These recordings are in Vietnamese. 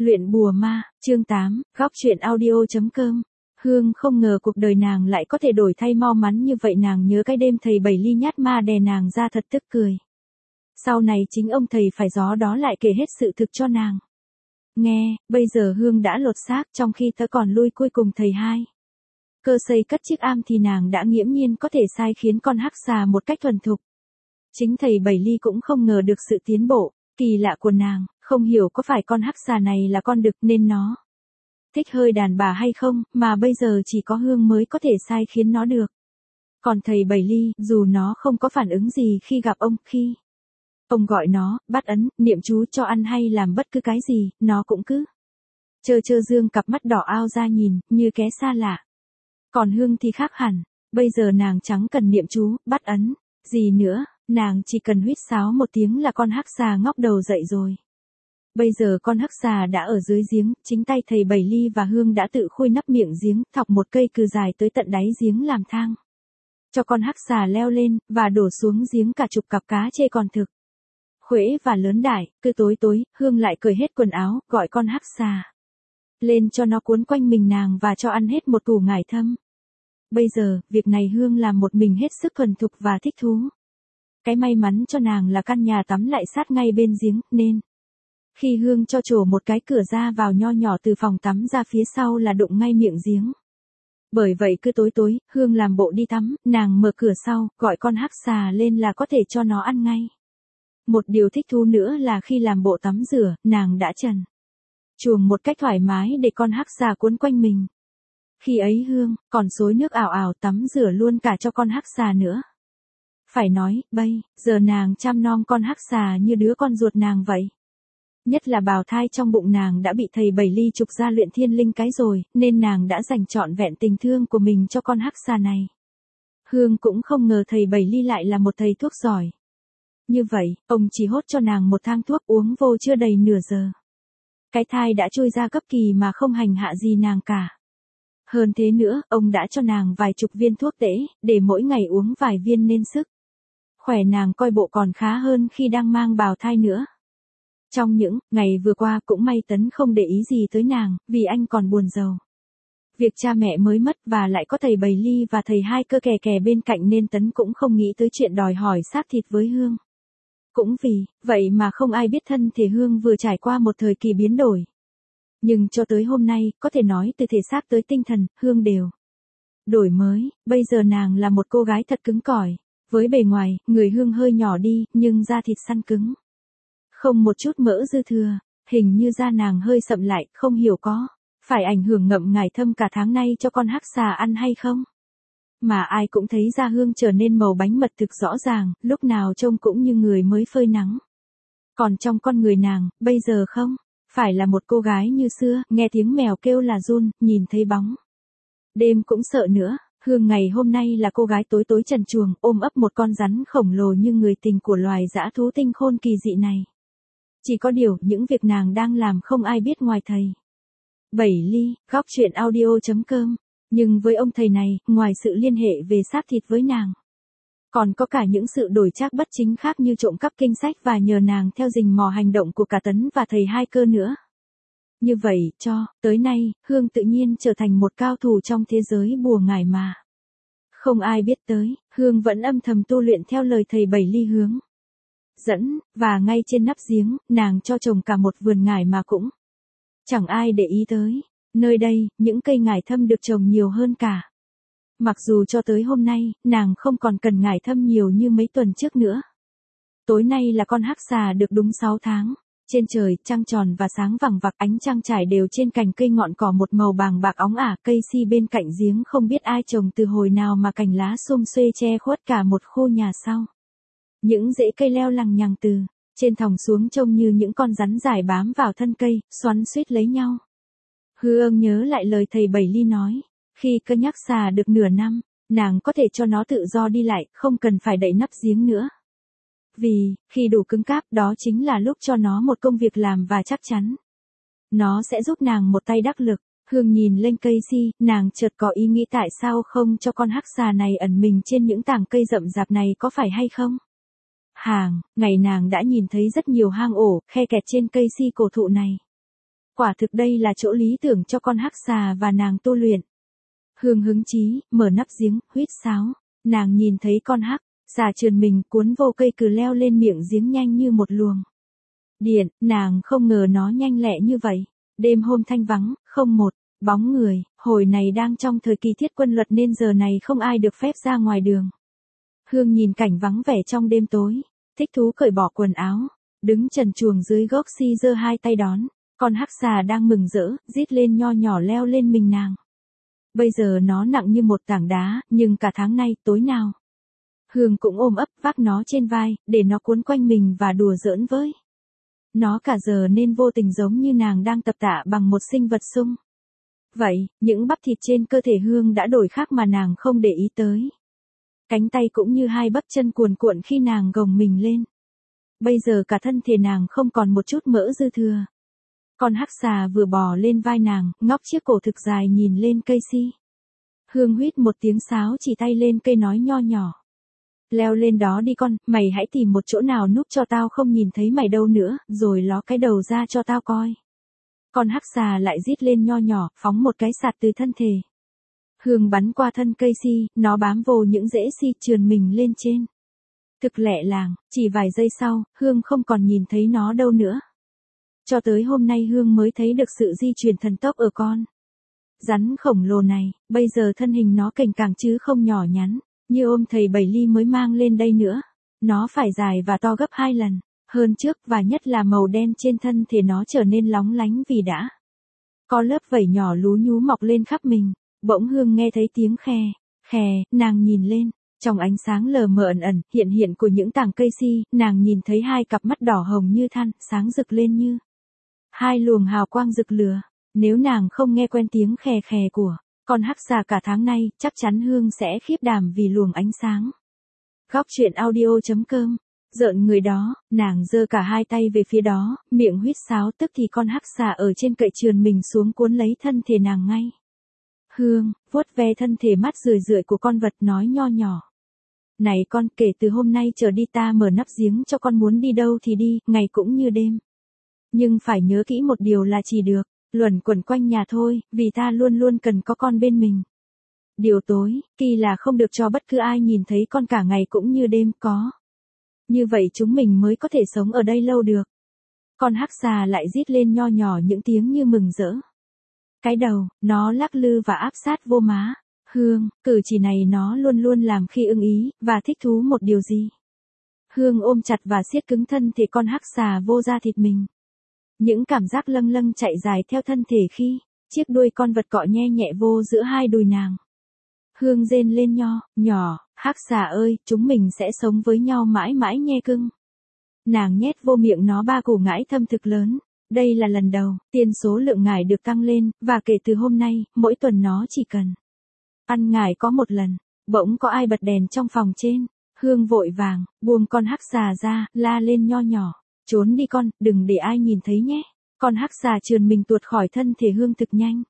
Luyện bùa ma, chương 8, góc truyện audio.com. Hương không ngờ cuộc đời nàng lại có thể đổi thay mau mắn như vậy, nàng nhớ cái đêm thầy Bảy Ly nhát ma đè nàng ra thật tức cười. Sau này chính ông thầy phải gió đó lại kể hết sự thực cho nàng nghe, bây giờ Hương đã lột xác trong khi tớ còn lui cuối cùng thầy hai. Cơ xây cất chiếc am thì nàng đã nghiễm nhiên có thể sai khiến con hắc xà một cách thuần thục. Chính thầy Bảy Ly cũng không ngờ được sự tiến bộ kỳ lạ của nàng, không hiểu có phải con hắc xà này là con đực nên nó thích hơi đàn bà hay không, mà bây giờ chỉ có Hương mới có thể sai khiến nó được. Còn thầy Bảy Ly, dù nó không có phản ứng gì khi gặp ông, khi ông gọi nó, bắt ấn, niệm chú cho ăn hay làm bất cứ cái gì, nó cũng cứ trơ dương cặp mắt đỏ ao ra nhìn, như ké xa lạ. Còn Hương thì khác hẳn, bây giờ nàng chẳng cần niệm chú, bắt ấn gì nữa, nàng chỉ cần huýt sáo một tiếng là con hắc xà ngóc đầu dậy rồi. Bây giờ con hắc xà đã ở dưới giếng, chính tay thầy Bảy Ly và Hương đã tự khui nắp miệng giếng, thọc một cây cừ dài tới tận đáy giếng làm thang cho con hắc xà leo lên, và đổ xuống giếng cả chục cặp cá chê còn thực khuễ và lớn đại. Cứ tối, Hương lại cởi hết quần áo, gọi con hắc xà lên cho nó cuốn quanh mình nàng và cho ăn hết một củ ngải thâm. Bây giờ, việc này Hương làm một mình hết sức thuần thục và thích thú. Cái may mắn cho nàng là căn nhà tắm lại sát ngay bên giếng, nên khi Hương cho trổ một cái cửa ra vào nho nhỏ từ phòng tắm ra phía sau là đụng ngay miệng giếng. Bởi vậy cứ tối, Hương làm bộ đi tắm, nàng mở cửa sau, gọi con hắc xà lên là có thể cho nó ăn ngay. Một điều thích thú nữa là khi làm bộ tắm rửa, nàng đã trần chuồng một cách thoải mái để con hắc xà cuốn quanh mình. Khi ấy Hương còn xối nước ảo ảo tắm rửa luôn cả cho con hắc xà nữa. Phải nói, bây giờ nàng chăm nom con hắc xà như đứa con ruột nàng vậy. Nhất là bào thai trong bụng nàng đã bị thầy Bảy Ly trục ra luyện thiên linh cái rồi, nên nàng đã dành trọn vẹn tình thương của mình cho con hắc xà này. Hương cũng không ngờ thầy Bảy Ly lại là một thầy thuốc giỏi. Như vậy, ông chỉ hốt cho nàng một thang thuốc uống vô chưa đầy nửa giờ. Cái thai đã trôi ra cấp kỳ mà không hành hạ gì nàng cả. Hơn thế nữa, ông đã cho nàng vài chục viên thuốc tễ, để mỗi ngày uống vài viên nên sức khỏe nàng coi bộ còn khá hơn khi đang mang bào thai nữa. Trong những ngày vừa qua cũng may Tấn không để ý gì tới nàng, vì anh còn buồn rầu việc cha mẹ mới mất và lại có thầy Bảy Ly và thầy hai cơ kè bên cạnh, nên Tấn cũng không nghĩ tới chuyện đòi hỏi xác thịt với Hương. Cũng vì vậy mà không ai biết thân thể Hương vừa trải qua một thời kỳ biến đổi. Nhưng cho tới hôm nay, có thể nói từ thể xác tới tinh thần, Hương đều đổi mới. Bây giờ nàng là một cô gái thật cứng cỏi. Với bề ngoài, người Hương hơi nhỏ đi, nhưng da thịt săn cứng, không một chút mỡ dư thừa. Hình như da nàng hơi sậm lại, không hiểu có phải ảnh hưởng ngậm ngải thâm cả tháng nay cho con hắc xà ăn hay không. Mà ai cũng thấy da Hương trở nên màu bánh mật thực rõ ràng, lúc nào trông cũng như người mới phơi nắng. Còn trong con người nàng, bây giờ không phải là một cô gái như xưa, nghe tiếng mèo kêu là run, nhìn thấy bóng đêm cũng sợ nữa. Hương ngày hôm nay là cô gái tối trần truồng, ôm ấp một con rắn khổng lồ như người tình của loài dã thú tinh khôn kỳ dị này. Chỉ có điều, những việc nàng đang làm không ai biết ngoài thầy Bảy Ly, góc truyện audio.com. Nhưng với ông thầy này, ngoài sự liên hệ về xác thịt với nàng, còn có cả những sự đổi trác bất chính khác như trộm cắp kinh sách và nhờ nàng theo rình mò hành động của cả Tấn và thầy hai cơ nữa. Như vậy, cho tới nay, Hương tự nhiên trở thành một cao thủ trong thế giới bùa ngải mà không ai biết tới. Hương vẫn âm thầm tu luyện theo lời thầy Bảy Ly hướng dẫn, và ngay trên nắp giếng, nàng cho trồng cả một vườn ngải mà cũng chẳng ai để ý tới. Nơi đây, những cây ngải thâm được trồng nhiều hơn cả. Mặc dù cho tới hôm nay, nàng không còn cần ngải thâm nhiều như mấy tuần trước nữa. Tối nay là con hắc xà được đúng 6 tháng. Trên trời, trăng tròn và sáng vằng vặc, ánh trăng trải đều trên cành cây ngọn cỏ một màu bàng bạc óng ả. Cây si bên cạnh giếng không biết ai trồng từ hồi nào mà cành lá xum xuê che khuất cả một khu nhà sau. Những rễ cây leo lằng nhằng từ trên thòng xuống trông như những con rắn dài bám vào thân cây, xoắn xuýt lấy nhau. Hương nhớ lại lời thầy Bảy Ly nói, khi cơ nhắc xà được nửa năm, nàng có thể cho nó tự do đi lại, không cần phải đậy nắp giếng nữa. Vì, khi đủ cứng cáp, đó chính là lúc cho nó một công việc làm và chắc chắn nó sẽ giúp nàng một tay đắc lực. Hương nhìn lên cây si, nàng chợt có ý nghĩ tại sao không cho con hắc xà này ẩn mình trên những tảng cây rậm rạp này, có phải hay không? Ngày nàng đã nhìn thấy rất nhiều hang ổ, khe kẹt trên cây si cổ thụ này. Quả thực đây là chỗ lý tưởng cho con hắc xà và nàng tu luyện. Hương hứng chí, mở nắp giếng, huýt sáo. Nàng nhìn thấy con hắc xà trườn mình cuốn vô cây cừ leo lên miệng giếng nhanh như một luồng điện, nàng không ngờ nó nhanh lẹ như vậy. Đêm hôm thanh vắng, không một bóng người, hồi này đang trong thời kỳ thiết quân luật nên giờ này không ai được phép ra ngoài đường. Hương nhìn cảnh vắng vẻ trong đêm tối, thích thú cởi bỏ quần áo, đứng trần truồng dưới gốc si giơ hai tay đón, con hắc xà đang mừng rỡ, rít lên nho nhỏ leo lên mình nàng. Bây giờ nó nặng như một tảng đá, nhưng cả tháng nay, tối nào Hương cũng ôm ấp vác nó trên vai, để nó cuốn quanh mình và đùa giỡn với nó cả giờ nên vô tình giống như nàng đang tập tạ bằng một sinh vật sung. Vậy, những bắp thịt trên cơ thể Hương đã đổi khác mà nàng không để ý tới. Cánh tay cũng như hai bắp chân cuồn cuộn khi nàng gồng mình lên. Bây giờ cả thân thể nàng không còn một chút mỡ dư thừa. Con hắc xà vừa bò lên vai nàng, ngóc chiếc cổ thực dài nhìn lên cây si. Hương huýt một tiếng sáo chỉ tay lên cây nói nho nhỏ. Leo lên đó đi con, mày hãy tìm một chỗ nào núp cho tao không nhìn thấy mày đâu nữa, rồi ló cái đầu ra cho tao coi. Con hắc xà lại rít lên nho nhỏ, phóng một cái sạt từ thân thể. Hương bắn qua thân cây si, nó bám vô những rễ si trườn mình lên trên. Thực lẹ làng, chỉ vài giây sau, Hương không còn nhìn thấy nó đâu nữa. Cho tới hôm nay Hương mới thấy được sự di chuyển thần tốc ở con rắn khổng lồ này, bây giờ thân hình nó cành càng chứ không nhỏ nhắn, như ôm thầy Bảy Ly mới mang lên đây nữa. Nó phải dài và to gấp 2 lần hơn trước và nhất là màu đen trên thân thể nó trở nên lóng lánh vì đã có lớp vảy nhỏ lú nhú mọc lên khắp mình. Bỗng Hương nghe thấy tiếng khè, khè, nàng nhìn lên, trong ánh sáng lờ mờ ẩn ẩn, hiện hiện của những tảng cây si, nàng nhìn thấy hai cặp mắt đỏ hồng như than, sáng rực lên như hai luồng hào quang rực lửa. Nếu nàng không nghe quen tiếng khè khè của con hắc xà cả tháng nay, chắc chắn Hương sẽ khiếp đảm vì luồng ánh sáng. Góc truyện audio.com. Rợn người đó, nàng giơ cả hai tay về phía đó, miệng huýt sáo tức thì con hắc xà ở trên cậy trườn mình xuống cuốn lấy thân thể nàng ngay. Hương, vuốt ve thân thể mắt rười rượi của con vật nói nho nhỏ. Này con, kể từ hôm nay trở đi ta mở nắp giếng cho con muốn đi đâu thì đi, ngày cũng như đêm. Nhưng phải nhớ kỹ một điều là chỉ được luẩn quẩn quanh nhà thôi, vì ta luôn luôn cần có con bên mình. Điều tối, kỳ là không được cho bất cứ ai nhìn thấy con cả ngày cũng như đêm có. Như vậy chúng mình mới có thể sống ở đây lâu được. Con hắc xà lại rít lên nho nhỏ những tiếng như mừng rỡ. Cái đầu, nó lắc lư và áp sát vô má. Hương, cử chỉ này nó luôn luôn làm khi ưng ý, và thích thú một điều gì. Hương ôm chặt và siết cứng thân thể con hắc xà vô da thịt mình. Những cảm giác lâng lâng chạy dài theo thân thể khi chiếc đuôi con vật cọ nhe nhẹ vô giữa hai đùi nàng. Hương rên lên nho, nhỏ, hắc xà ơi, chúng mình sẽ sống với nhau mãi mãi nhe cưng. Nàng nhét vô miệng nó 3 củ ngải thơm thực lớn. Đây là lần đầu, tiền số lượng ngải được tăng lên, và kể từ hôm nay, mỗi tuần nó chỉ cần ăn ngải có 1 lần. Bỗng có ai bật đèn trong phòng trên. Hương vội vàng, buông con hắc xà ra, la lên nho nhỏ. Trốn đi con, đừng để ai nhìn thấy nhé. Con hắc xà trườn mình tuột khỏi thân thể Hương thực nhanh.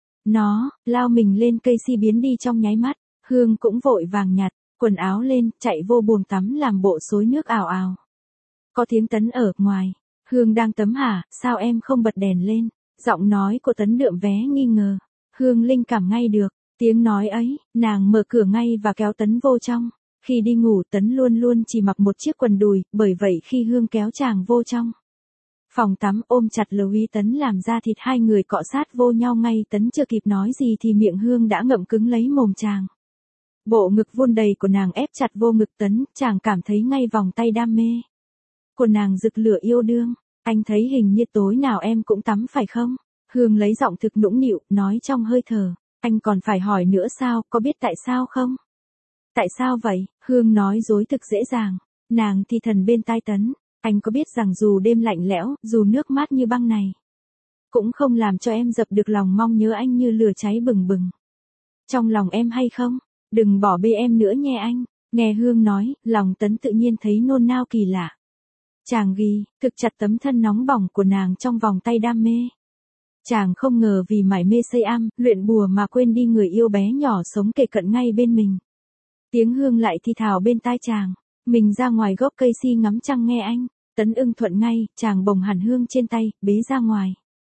Nó lao mình lên cây si biến đi trong nháy mắt. Hương cũng vội vàng nhặt quần áo lên, chạy vô buồng tắm làm bộ xối nước ào ào. Có tiếng Tấn ở ngoài. Hương đang tắm hả, sao em không bật đèn lên? Giọng nói của Tấn đượm vé nghi ngờ. Hương linh cảm ngay được tiếng nói ấy, nàng mở cửa ngay và kéo Tấn vô trong. Khi đi ngủ Tấn luôn luôn chỉ mặc một chiếc quần đùi, bởi vậy khi Hương kéo chàng vô trong phòng tắm ôm chặt Louis Tấn làm da thịt hai người cọ sát vô nhau ngay. Tấn chưa kịp nói gì thì miệng Hương đã ngậm cứng lấy mồm chàng. Bộ ngực vun đầy của nàng ép chặt vô ngực Tấn, chàng cảm thấy ngay vòng tay đam mê của nàng rực lửa yêu đương. Anh thấy hình như tối nào em cũng tắm phải không? Hương lấy giọng thực nũng nịu, nói trong hơi thở. Anh còn phải hỏi nữa sao, có biết tại sao không? Tại sao vậy? Hương nói dối thực dễ dàng. Nàng thì thầm bên tai Tấn. Anh có biết rằng dù đêm lạnh lẽo, dù nước mát như băng này, cũng không làm cho em dập được lòng mong nhớ anh như lửa cháy bừng bừng trong lòng em hay không? Đừng bỏ bê em nữa nhé anh. Nghe Hương nói, lòng Tấn tự nhiên thấy nôn nao kỳ lạ. Chàng ghi thực chặt tấm thân nóng bỏng của nàng trong vòng tay đam mê. Chàng không ngờ vì mải mê xây am, luyện bùa mà quên đi người yêu bé nhỏ sống kề cận ngay bên mình. Tiếng Hương lại thi thào bên tai chàng. Mình ra ngoài gốc cây si ngắm trăng nghe anh. Tấn ưng thuận ngay, chàng bồng hẳn Hương trên tay, bế ra ngoài.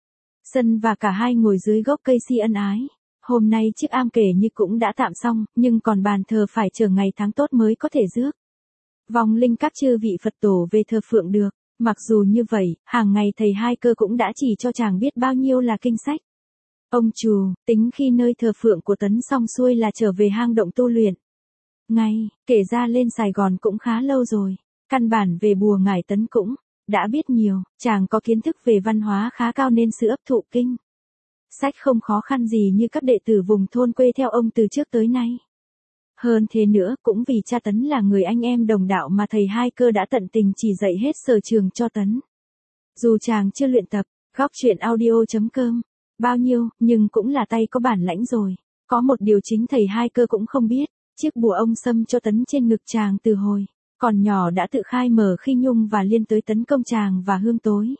Sân và cả hai ngồi dưới gốc cây si ân ái. Hôm nay chiếc am kể như cũng đã tạm xong, nhưng còn bàn thờ phải chờ ngày tháng tốt mới có thể rước vong linh các chư vị Phật tổ về thờ phượng được. Mặc dù như vậy, hàng ngày thầy Hai Cơ cũng đã chỉ cho chàng biết bao nhiêu là kinh sách. Ông trù, tính khi nơi thờ phượng của Tấn xong xuôi là trở về hang động tu luyện. Ngay, kể ra lên Sài Gòn cũng khá lâu rồi. Căn bản về bùa ngải Tấn cũng đã biết nhiều, chàng có kiến thức về văn hóa khá cao nên sự ấp thụ kinh sách không khó khăn gì như các đệ tử vùng thôn quê theo ông từ trước tới nay. Hơn thế nữa, cũng vì cha Tấn là người anh em đồng đạo mà thầy Hai Cơ đã tận tình chỉ dạy hết sở trường cho Tấn. Dù chàng chưa luyện tập, góc truyện audio.com bao nhiêu, nhưng cũng là tay có bản lãnh rồi. Có một điều chính thầy Hai Cơ cũng không biết, chiếc bùa ông xâm cho Tấn trên ngực chàng từ hồi còn nhỏ đã tự khai mở khi Nhung và Liên tới tấn công chàng và Hương tối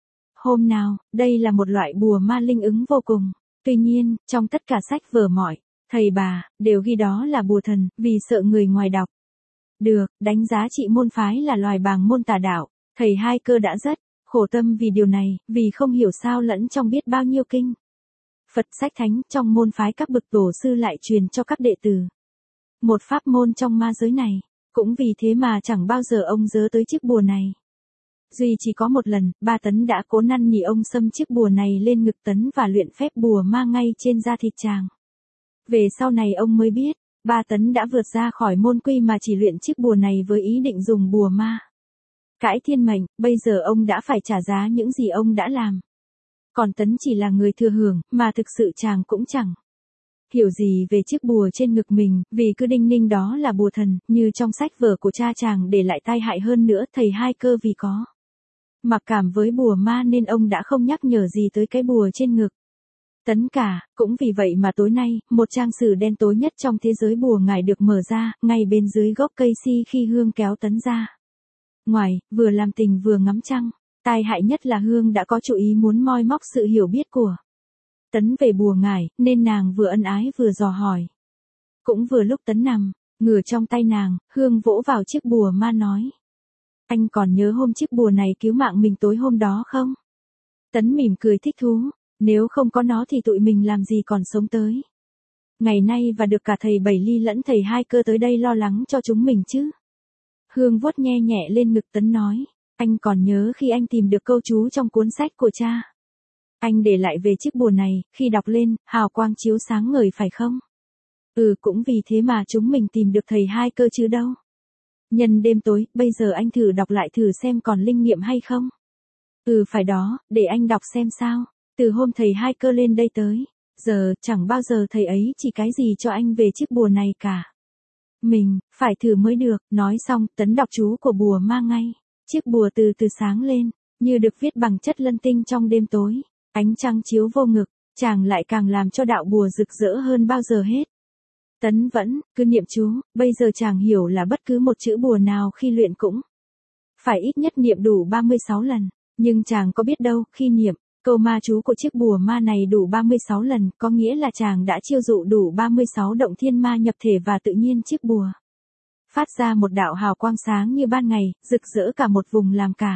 hôm nào. Đây là một loại bùa ma linh ứng vô cùng. Tuy nhiên, trong tất cả sách vở mọi thầy bà đều ghi đó là bùa thần, vì sợ người ngoài đọc được đánh giá trị môn phái là loài bàng môn tà đạo. Thầy Hai Cơ đã rất khổ tâm vì điều này, vì không hiểu sao lẫn trong biết bao nhiêu kinh Phật sách thánh trong môn phái các bậc tổ sư lại truyền cho các đệ tử một pháp môn trong ma giới này. Cũng vì thế mà chẳng bao giờ ông nhớ tới chiếc bùa này. Duy chỉ có một lần, ba Tấn đã cố năn nỉ ông xâm chiếc bùa này lên ngực Tấn và luyện phép bùa ma ngay trên da thịt chàng. Về sau này ông mới biết, ba Tấn đã vượt ra khỏi môn quy mà chỉ luyện chiếc bùa này với ý định dùng bùa ma cãi thiên mệnh. Bây giờ ông đã phải trả giá những gì ông đã làm. Còn Tấn chỉ là người thừa hưởng, mà thực sự chàng cũng chẳng hiểu gì về chiếc bùa trên ngực mình, vì cứ đinh ninh đó là bùa thần, như trong sách vở của cha chàng để lại tai hại hơn nữa. Thầy Hai Cơ vì có mặc cảm với bùa ma nên ông đã không nhắc nhở gì tới cái bùa trên ngực Tấn cả. Cũng vì vậy mà tối nay, một trang sử đen tối nhất trong thế giới bùa ngải được mở ra, ngay bên dưới gốc cây si khi Hương kéo Tấn ra ngoài, vừa làm tình vừa ngắm trăng. Tai hại nhất là Hương đã có chủ ý muốn moi móc sự hiểu biết của Tấn về bùa ngải, nên nàng vừa ân ái vừa dò hỏi. Cũng vừa lúc Tấn nằm ngửa trong tay nàng, Hương vỗ vào chiếc bùa ma nói: Anh còn nhớ hôm chiếc bùa này cứu mạng mình tối hôm đó không? Tấn mỉm cười thích thú. Nếu không có nó thì tụi mình làm gì còn sống tới ngày nay và được cả thầy Bảy Ly lẫn thầy Hai Cơ tới đây lo lắng cho chúng mình chứ. Hương vuốt nhẹ nhẹ lên ngực Tấn nói: Anh còn nhớ khi anh tìm được câu chú trong cuốn sách của cha anh để lại về chiếc bùa này, khi đọc lên, hào quang chiếu sáng ngời phải không? Cũng vì thế mà chúng mình tìm được thầy Hai Cơ chứ đâu. Nhân đêm tối, bây giờ anh thử đọc lại thử xem còn linh nghiệm hay không. Phải đó, để anh đọc xem sao. Từ hôm thầy Hai Cơ lên đây tới giờ, chẳng bao giờ thầy ấy chỉ cái gì cho anh về chiếc bùa này cả. Mình phải thử mới được. Nói xong, Tấn đọc chú của bùa ma ngay. Chiếc bùa từ từ sáng lên, như được viết bằng chất lân tinh trong đêm tối. Ánh trăng chiếu vô ngực, chàng lại càng làm cho đạo bùa rực rỡ hơn bao giờ hết. Tấn vẫn cứ niệm chú. Bây giờ chàng hiểu là bất cứ một chữ bùa nào khi luyện cũng phải ít nhất niệm đủ 36 lần. Nhưng chàng có biết đâu, khi niệm câu ma chú của chiếc bùa ma này đủ 36 lần, có nghĩa là chàng đã chiêu dụ đủ 36 động thiên ma nhập thể và tự nhiên chiếc bùa phát ra một đạo hào quang sáng như ban ngày, rực rỡ cả một vùng làm cả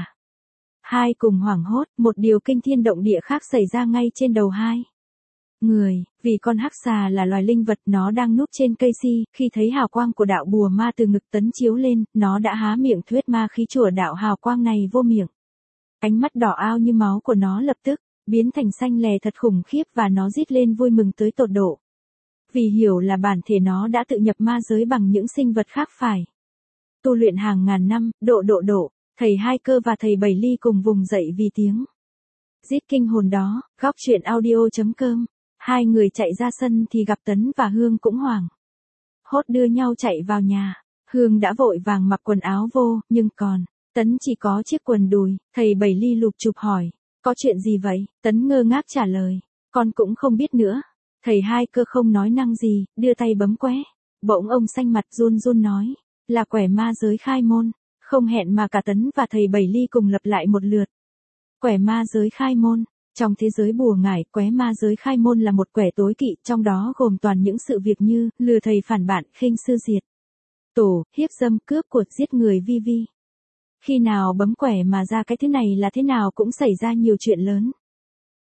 hai cùng hoảng hốt. Một điều kinh thiên động địa khác xảy ra ngay trên đầu hai người, vì con hắc xà là loài linh vật, nó đang núp trên cây si. Khi thấy hào quang của đạo bùa ma từ ngực Tấn chiếu lên, nó đã há miệng thuyết ma khí chùa đạo hào quang này vô miệng. Ánh mắt đỏ ao như máu của nó lập tức biến thành xanh lè thật khủng khiếp, và nó rít lên vui mừng tới tột độ. Vì hiểu là bản thể nó đã tự nhập ma giới bằng những sinh vật khác phải tu luyện hàng ngàn năm. Độ. Thầy Hai Cơ và thầy Bảy Ly cùng vùng dậy vì tiếng rít kinh hồn đó. Góc truyện audio.com. Hai người chạy ra sân thì gặp Tấn và Hương cũng hoảng hốt đưa nhau chạy vào nhà. Hương đã vội vàng mặc quần áo vô, nhưng còn Tấn chỉ có chiếc quần đùi. Thầy Bảy Ly lục chụp hỏi: Có chuyện gì vậy? Tấn ngơ ngác trả lời: Con cũng không biết nữa. Thầy Hai Cơ không nói năng gì, đưa tay bấm quẻ. Bỗng ông xanh mặt run run nói: Là quẻ ma giới khai môn. Không hẹn mà cả Tấn và thầy Bảy Ly cùng lặp lại một lượt. Quẻ ma giới khai môn. Trong thế giới bùa ngải, quẻ ma giới khai môn là một quẻ tối kỵ, trong đó gồm toàn những sự việc như lừa thầy phản bạn, khinh sư diệt tổ, hiếp dâm, cướp của, giết người vi. Khi nào bấm quẻ mà ra cái thứ này là thế nào cũng xảy ra nhiều chuyện lớn.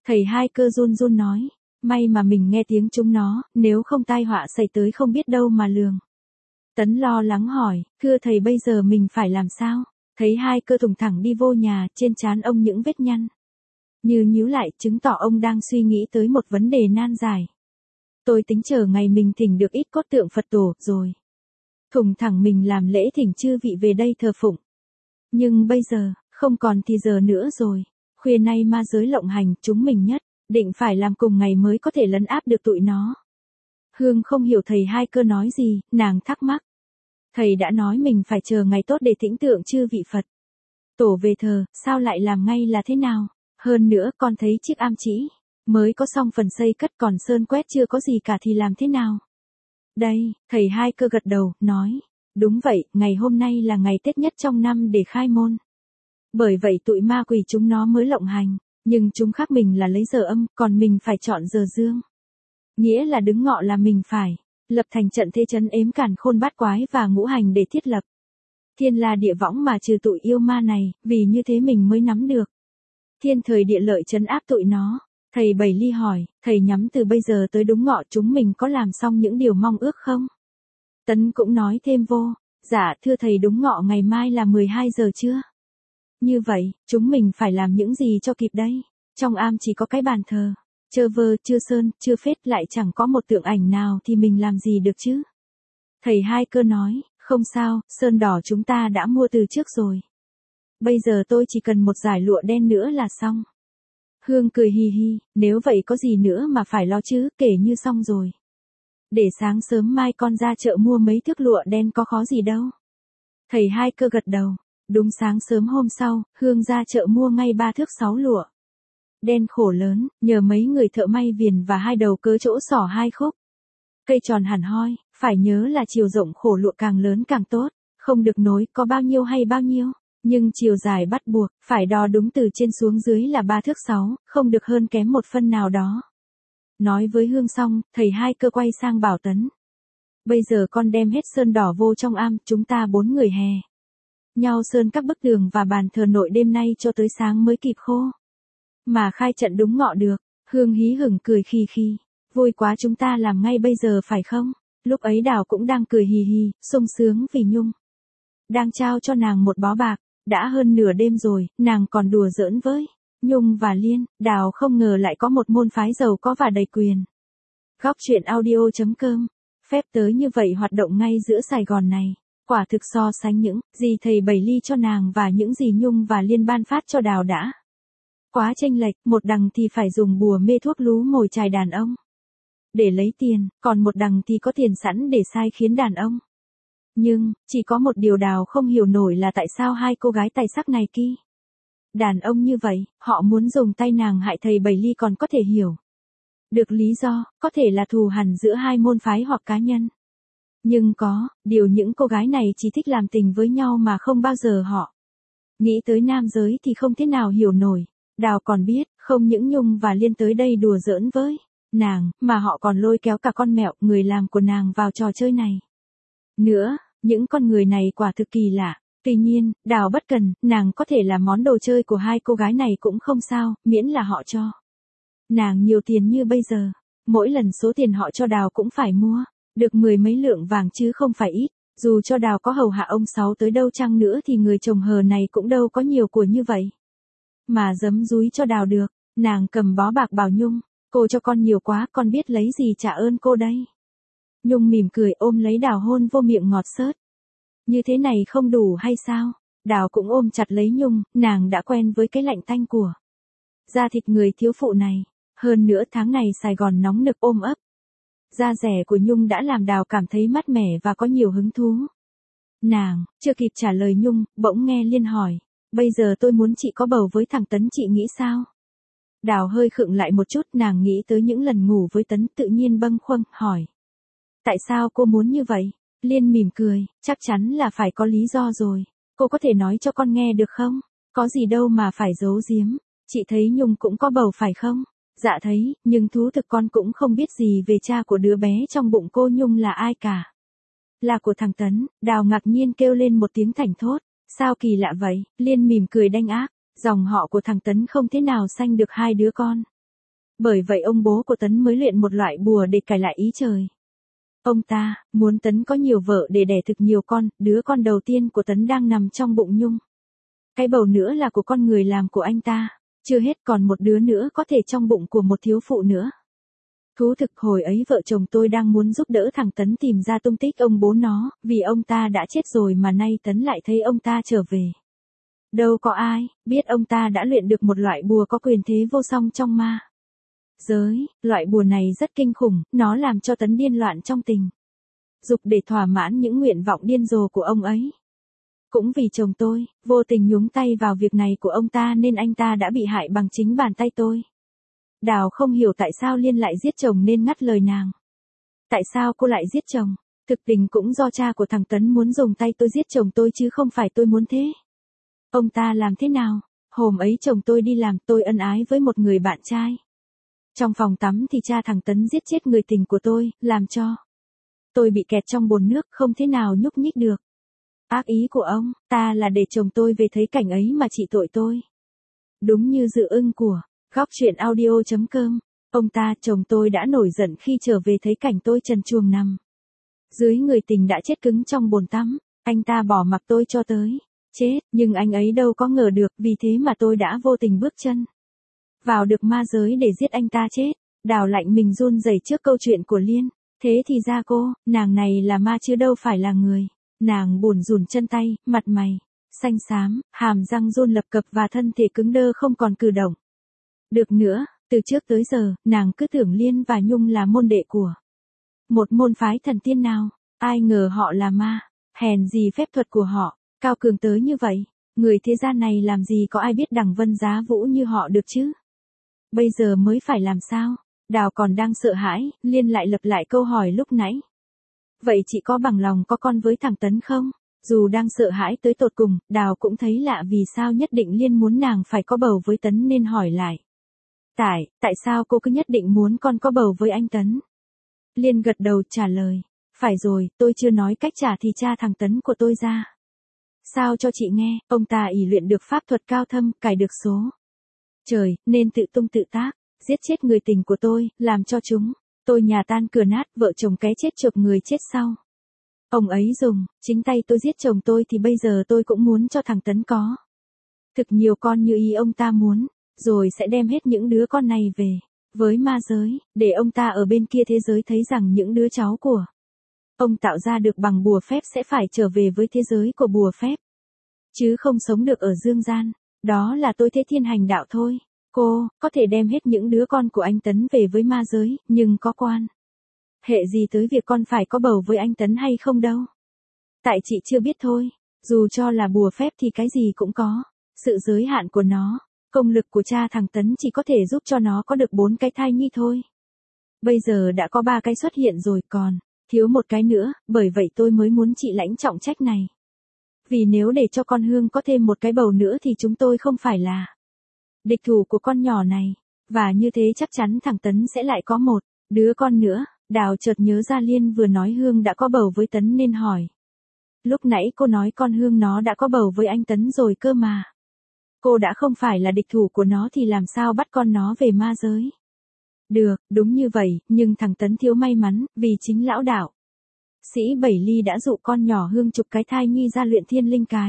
Thầy hai cơ run run nói. May mà mình nghe tiếng chúng nó, nếu không tai họa xảy tới không biết đâu mà lường. Tấn lo lắng hỏi, thưa thầy bây giờ mình phải làm sao? Thấy hai cơ thùng thẳng đi vô nhà, trên trán ông những vết nhăn. Như nhíu lại, chứng tỏ ông đang suy nghĩ tới một vấn đề nan giải. Tôi tính chờ ngày mình thỉnh được ít cốt tượng Phật tổ, rồi thùng thẳng mình làm lễ thỉnh chư vị về đây thờ phụng. Nhưng bây giờ, không còn thì giờ nữa rồi. Khuya nay ma giới lộng hành, chúng mình nhất định phải làm cùng ngày mới có thể lấn áp được tụi nó. Hương không hiểu thầy hai cơ nói gì, nàng thắc mắc. Thầy đã nói mình phải chờ ngày tốt để thỉnh tượng chư vị Phật tổ về thờ, sao lại làm ngay là thế nào? Hơn nữa con thấy chiếc am chỉ mới có xong phần xây cất còn sơn quét chưa có gì cả thì làm thế nào? Đây, thầy hai cơ gật đầu, nói. Đúng vậy, ngày hôm nay là ngày Tết nhất trong năm để khai môn. Bởi vậy tụi ma quỷ chúng nó mới lộng hành, nhưng chúng khác mình là lấy giờ âm, còn mình phải chọn giờ dương. Nghĩa là đứng ngọ là mình phải lập thành trận thế trấn ếm càn khôn bát quái và ngũ hành để thiết lập thiên la địa võng mà trừ tụi yêu ma này, vì như thế mình mới nắm được thiên thời địa lợi trấn áp tụi nó. Thầy Bảy Ly hỏi, thầy nhắm từ bây giờ tới đúng ngọ chúng mình có làm xong những điều mong ước không? Tấn cũng nói thêm vô, dạ thưa thầy đúng ngọ ngày mai là 12 giờ chưa? Như vậy, chúng mình phải làm những gì cho kịp đây? Trong am chỉ có cái bàn thờ, chơ vơ, chưa sơn, chưa phết lại chẳng có một tượng ảnh nào thì mình làm gì được chứ? Thầy hai cơ nói, không sao, sơn đỏ chúng ta đã mua từ trước rồi. Bây giờ tôi chỉ cần một dải lụa đen nữa là xong. Hương cười hì hì, nếu vậy có gì nữa mà phải lo chứ, kể như xong rồi. Để sáng sớm mai con ra chợ mua mấy thước lụa đen có khó gì đâu. Thầy hai cơ gật đầu, đúng sáng sớm hôm sau, Hương ra chợ mua ngay 3 thước 6 lụa đen khổ lớn, nhờ mấy người thợ may viền và hai đầu cớ chỗ xỏ 2 khúc. Cây tròn hẳn hoi, phải nhớ là chiều rộng khổ lụa càng lớn càng tốt, không được nối có bao nhiêu hay bao nhiêu. Nhưng chiều dài bắt buộc, phải đo đúng từ trên xuống dưới là 3 thước 6, không được hơn kém một phân nào đó. Nói với Hương xong, thầy hai cơ quay sang bảo Tấn. Bây giờ con đem hết sơn đỏ vô trong am, chúng ta 4 người hè nhau sơn các bức tường và bàn thờ nội đêm nay cho tới sáng mới kịp khô. Mà khai trận đúng ngọ được. Hương hí hửng cười khì khì. Vui quá chúng ta làm ngay bây giờ phải không? Lúc ấy Đào cũng đang cười hì hì, sung sướng vì Nhung đang trao cho nàng một bó bạc. Đã hơn nửa đêm rồi, nàng còn đùa giỡn với Nhung và Liên. Đào không ngờ lại có một môn phái giàu có và đầy quyền. Góc truyện audio.com. Phép tới như vậy hoạt động ngay giữa Sài Gòn này. Quả thực so sánh những gì thầy Bảy Ly cho nàng và những gì Nhung và Liên ban phát cho Đào đã quá chênh lệch. Một đằng thì phải dùng bùa mê thuốc lú mồi chài đàn ông để lấy tiền, còn một đằng thì có tiền sẵn để sai khiến đàn ông. Nhưng, chỉ có một điều Đào không hiểu nổi là tại sao hai cô gái tài sắc này kia đàn ông như vậy, họ muốn dùng tay nàng hại thầy Bảy Ly còn có thể hiểu được lý do, có thể là thù hằn giữa hai môn phái hoặc cá nhân. Nhưng có, điều những cô gái này chỉ thích làm tình với nhau mà không bao giờ họ nghĩ tới nam giới thì không thể nào hiểu nổi. Đào còn biết, không những Nhung và Liên tới đây đùa giỡn với nàng, mà họ còn lôi kéo cả con mẹo, người làm của nàng vào trò chơi này. Nữa, những con người này quả thực kỳ lạ. Tuy nhiên, Đào bất cần, nàng có thể là món đồ chơi của hai cô gái này cũng không sao, miễn là họ cho nàng nhiều tiền như bây giờ. Mỗi lần số tiền họ cho Đào cũng phải mua được 10 mấy lượng vàng chứ không phải ít. Dù cho Đào có hầu hạ ông Sáu tới đâu chăng nữa thì người chồng hờ này cũng đâu có nhiều của như vậy mà giấm dúi cho Đào được. Nàng cầm bó bạc bảo Nhung, cô cho con nhiều quá, con biết lấy gì trả ơn cô đây. Nhung mỉm cười ôm lấy Đào hôn vô miệng ngọt xớt. Như thế này không đủ hay sao? Đào cũng ôm chặt lấy Nhung, nàng đã quen với cái lạnh tanh của da thịt người thiếu phụ này. Hơn nữa tháng này Sài Gòn nóng nực ôm ấp. Da rẻ của Nhung đã làm Đào cảm thấy mát mẻ và có nhiều hứng thú. Nàng, chưa kịp trả lời Nhung, bỗng nghe Liên hỏi. Bây giờ tôi muốn chị có bầu với thằng Tấn chị nghĩ sao? Đào hơi khựng lại một chút, nàng nghĩ tới những lần ngủ với Tấn tự nhiên bâng khuâng, hỏi. Tại sao cô muốn như vậy? Liên mỉm cười, chắc chắn là phải có lý do rồi. Cô có thể nói cho con nghe được không? Có gì đâu mà phải giấu giếm. Chị thấy Nhung cũng có bầu phải không? Dạ thấy, nhưng thú thực con cũng không biết gì về cha của đứa bé trong bụng cô Nhung là ai cả. Là của thằng Tấn. Đào ngạc nhiên kêu lên một tiếng thảnh thốt. Sao kỳ lạ vậy? Liên mỉm cười đanh ác. Dòng họ của thằng Tấn không thế nào sanh được hai đứa con. Bởi vậy ông bố của Tấn mới luyện một loại bùa để cải lại ý trời. Ông ta muốn Tấn có nhiều vợ để đẻ thực nhiều con, đứa con đầu tiên của Tấn đang nằm trong bụng Nhung. Cái bầu nữa là của con người làm của anh ta, chưa hết còn một đứa nữa có thể trong bụng của một thiếu phụ nữa. Thú thực hồi ấy vợ chồng tôi đang muốn giúp đỡ thằng Tấn tìm ra tung tích ông bố nó, vì ông ta đã chết rồi mà nay Tấn lại thấy ông ta trở về. Đâu có ai biết ông ta đã luyện được một loại bùa có quyền thế vô song trong ma giới, loại bùa này rất kinh khủng, nó làm cho Tấn điên loạn trong tình dục để thỏa mãn những nguyện vọng điên rồ của ông ấy. Cũng vì chồng tôi, vô tình nhúng tay vào việc này của ông ta nên anh ta đã bị hại bằng chính bàn tay tôi. Đào không hiểu tại sao Liên lại giết chồng nên ngắt lời nàng. Tại sao cô lại giết chồng? Thực tình cũng do cha của thằng Tấn muốn dùng tay tôi giết chồng tôi chứ không phải tôi muốn thế. Ông ta làm thế nào? Hôm ấy chồng tôi đi làm, tôi ân ái với một người bạn trai. Trong phòng tắm thì cha thằng Tấn giết chết người tình của tôi, làm cho tôi bị kẹt trong bồn nước không thể nào nhúc nhích được. Ác ý của ông ta là để chồng tôi về thấy cảnh ấy mà trị tội tôi. Đúng như dự ưng của Góc Chuyện Audio.com, ông ta chồng tôi đã nổi giận khi trở về thấy cảnh tôi trần truồng nằm dưới người tình đã chết cứng trong bồn tắm. Anh ta bỏ mặc tôi cho tới chết, nhưng anh ấy đâu có ngờ được, vì thế mà tôi đã vô tình bước chân vào được ma giới để giết anh ta chết. Đào lạnh mình run rẩy trước câu chuyện của Liên. Thế thì ra nàng này là ma chứ đâu phải là người. Nàng bủn rủn chân tay, mặt mày xanh xám, hàm răng run lập cập và thân thể cứng đơ không còn cử động được nữa. Từ trước tới giờ, nàng cứ tưởng Liên và Nhung là môn đệ của một môn phái thần tiên nào. Ai ngờ họ là ma. Hèn gì phép thuật của họ cao cường tới như vậy. Người thế gian này làm gì có ai biết đẳng vân giá vũ như họ được chứ. Bây giờ mới phải làm sao? Đào còn đang sợ hãi, Liên lại lặp lại câu hỏi lúc nãy. Vậy chị có bằng lòng có con với thằng Tấn không? Dù đang sợ hãi tới tột cùng, Đào cũng thấy lạ vì sao nhất định Liên muốn nàng phải có bầu với Tấn nên hỏi lại. Tại sao cô cứ nhất định muốn con có bầu với anh Tấn? Liên gật đầu trả lời. Phải rồi, tôi chưa nói cách trả thì cha thằng Tấn của tôi ra sao cho chị nghe. Ông ta ỷ luyện được pháp thuật cao thâm, cài được số trời, nên tự tung tự tác, giết chết người tình của tôi, làm cho tôi nhà tan cửa nát, vợ chồng cái chết chộp người chết sau. Ông ấy dùng chính tay tôi giết chồng tôi thì bây giờ tôi cũng muốn cho thằng Tấn có thực nhiều con như ý ông ta muốn, rồi sẽ đem hết những đứa con này về với ma giới, để ông ta ở bên kia thế giới thấy rằng những đứa cháu của ông tạo ra được bằng bùa phép sẽ phải trở về với thế giới của bùa phép, chứ không sống được ở dương gian. Đó là tôi thế thiên hành đạo thôi. Cô có thể đem hết những đứa con của anh Tấn về với ma giới, nhưng có quan hệ gì tới việc con phải có bầu với anh Tấn hay không đâu. Tại chị chưa biết thôi. Dù cho là bùa phép thì cái gì cũng có sự giới hạn của nó. Công lực của cha thằng Tấn chỉ có thể giúp cho nó có được 4 cái thai nhi thôi. Bây giờ đã có 3 cái xuất hiện rồi, còn thiếu một cái nữa, bởi vậy tôi mới muốn chị lãnh trọng trách này. Vì nếu để cho con Hương có thêm một cái bầu nữa thì chúng tôi không phải là địch thủ của con nhỏ này. Và như thế chắc chắn thằng Tấn sẽ lại có một đứa con nữa. Đào chợt nhớ ra Liên vừa nói Hương đã có bầu với Tấn nên hỏi. Lúc nãy cô nói con Hương nó đã có bầu với anh Tấn rồi cơ mà. Cô đã không phải là địch thủ của nó thì làm sao bắt con nó về ma giới? Được, đúng như vậy, nhưng thằng Tấn thiếu may mắn, vì chính lão đạo sĩ Bảy Ly đã dụ con nhỏ Hương chụp cái thai nhi ra luyện thiên linh cái.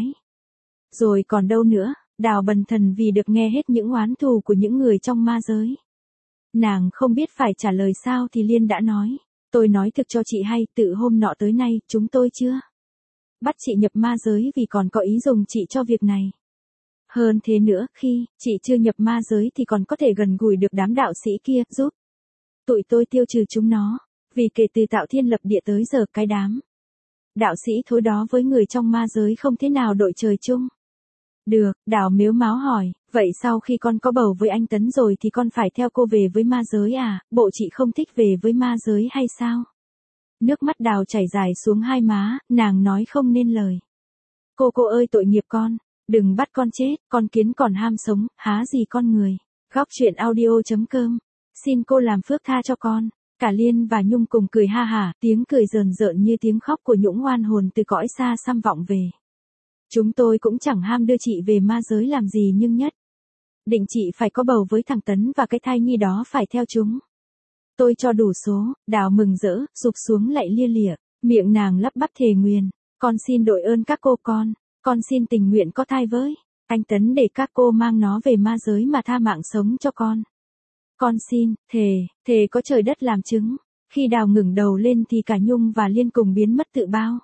Rồi còn đâu nữa, Đào bần thần vì được nghe hết những oán thù của những người trong ma giới. Nàng không biết phải trả lời sao thì Liên đã nói. Tôi nói thực cho chị hay, từ hôm nọ tới nay, chúng tôi chưa bắt chị nhập ma giới vì còn có ý dùng chị cho việc này. Hơn thế nữa, khi chị chưa nhập ma giới thì còn có thể gần gũi được đám đạo sĩ kia, giúp tụi tôi tiêu trừ chúng nó. Vì kể từ tạo thiên lập địa tới giờ cái đám đạo sĩ thối đó với người trong ma giới không thế nào đội trời chung được. Đào mếu máo hỏi, vậy sau khi con có bầu với anh Tấn rồi thì con phải theo cô về với ma giới à? Bộ chị không thích về với ma giới hay sao? Nước mắt Đào chảy dài xuống hai má, nàng nói không nên lời. Cô ơi tội nghiệp con, đừng bắt con chết, con kiến còn ham sống, há gì con người. Góc Chuyện Audio.com, xin cô làm phước tha cho con. Cả Liên và Nhung cùng cười ha hả, tiếng cười rờn rợn như tiếng khóc của những oan hồn từ cõi xa xăm vọng về. Chúng tôi cũng chẳng ham đưa chị về ma giới làm gì nhưng nhất Định chị phải có bầu với thằng Tấn và cái thai nhi đó phải theo chúng. Tôi cho đủ số, Đào mừng rỡ, rụp xuống lại lia lịa, miệng nàng lắp bắp thề nguyền, con xin đội ơn các con xin tình nguyện có thai với anh Tấn để các cô mang nó về ma giới mà tha mạng sống cho con. Con xin, thề có trời đất làm chứng. Khi Đào ngẩng đầu lên thì cả Nhung và Liên cùng biến mất tự bao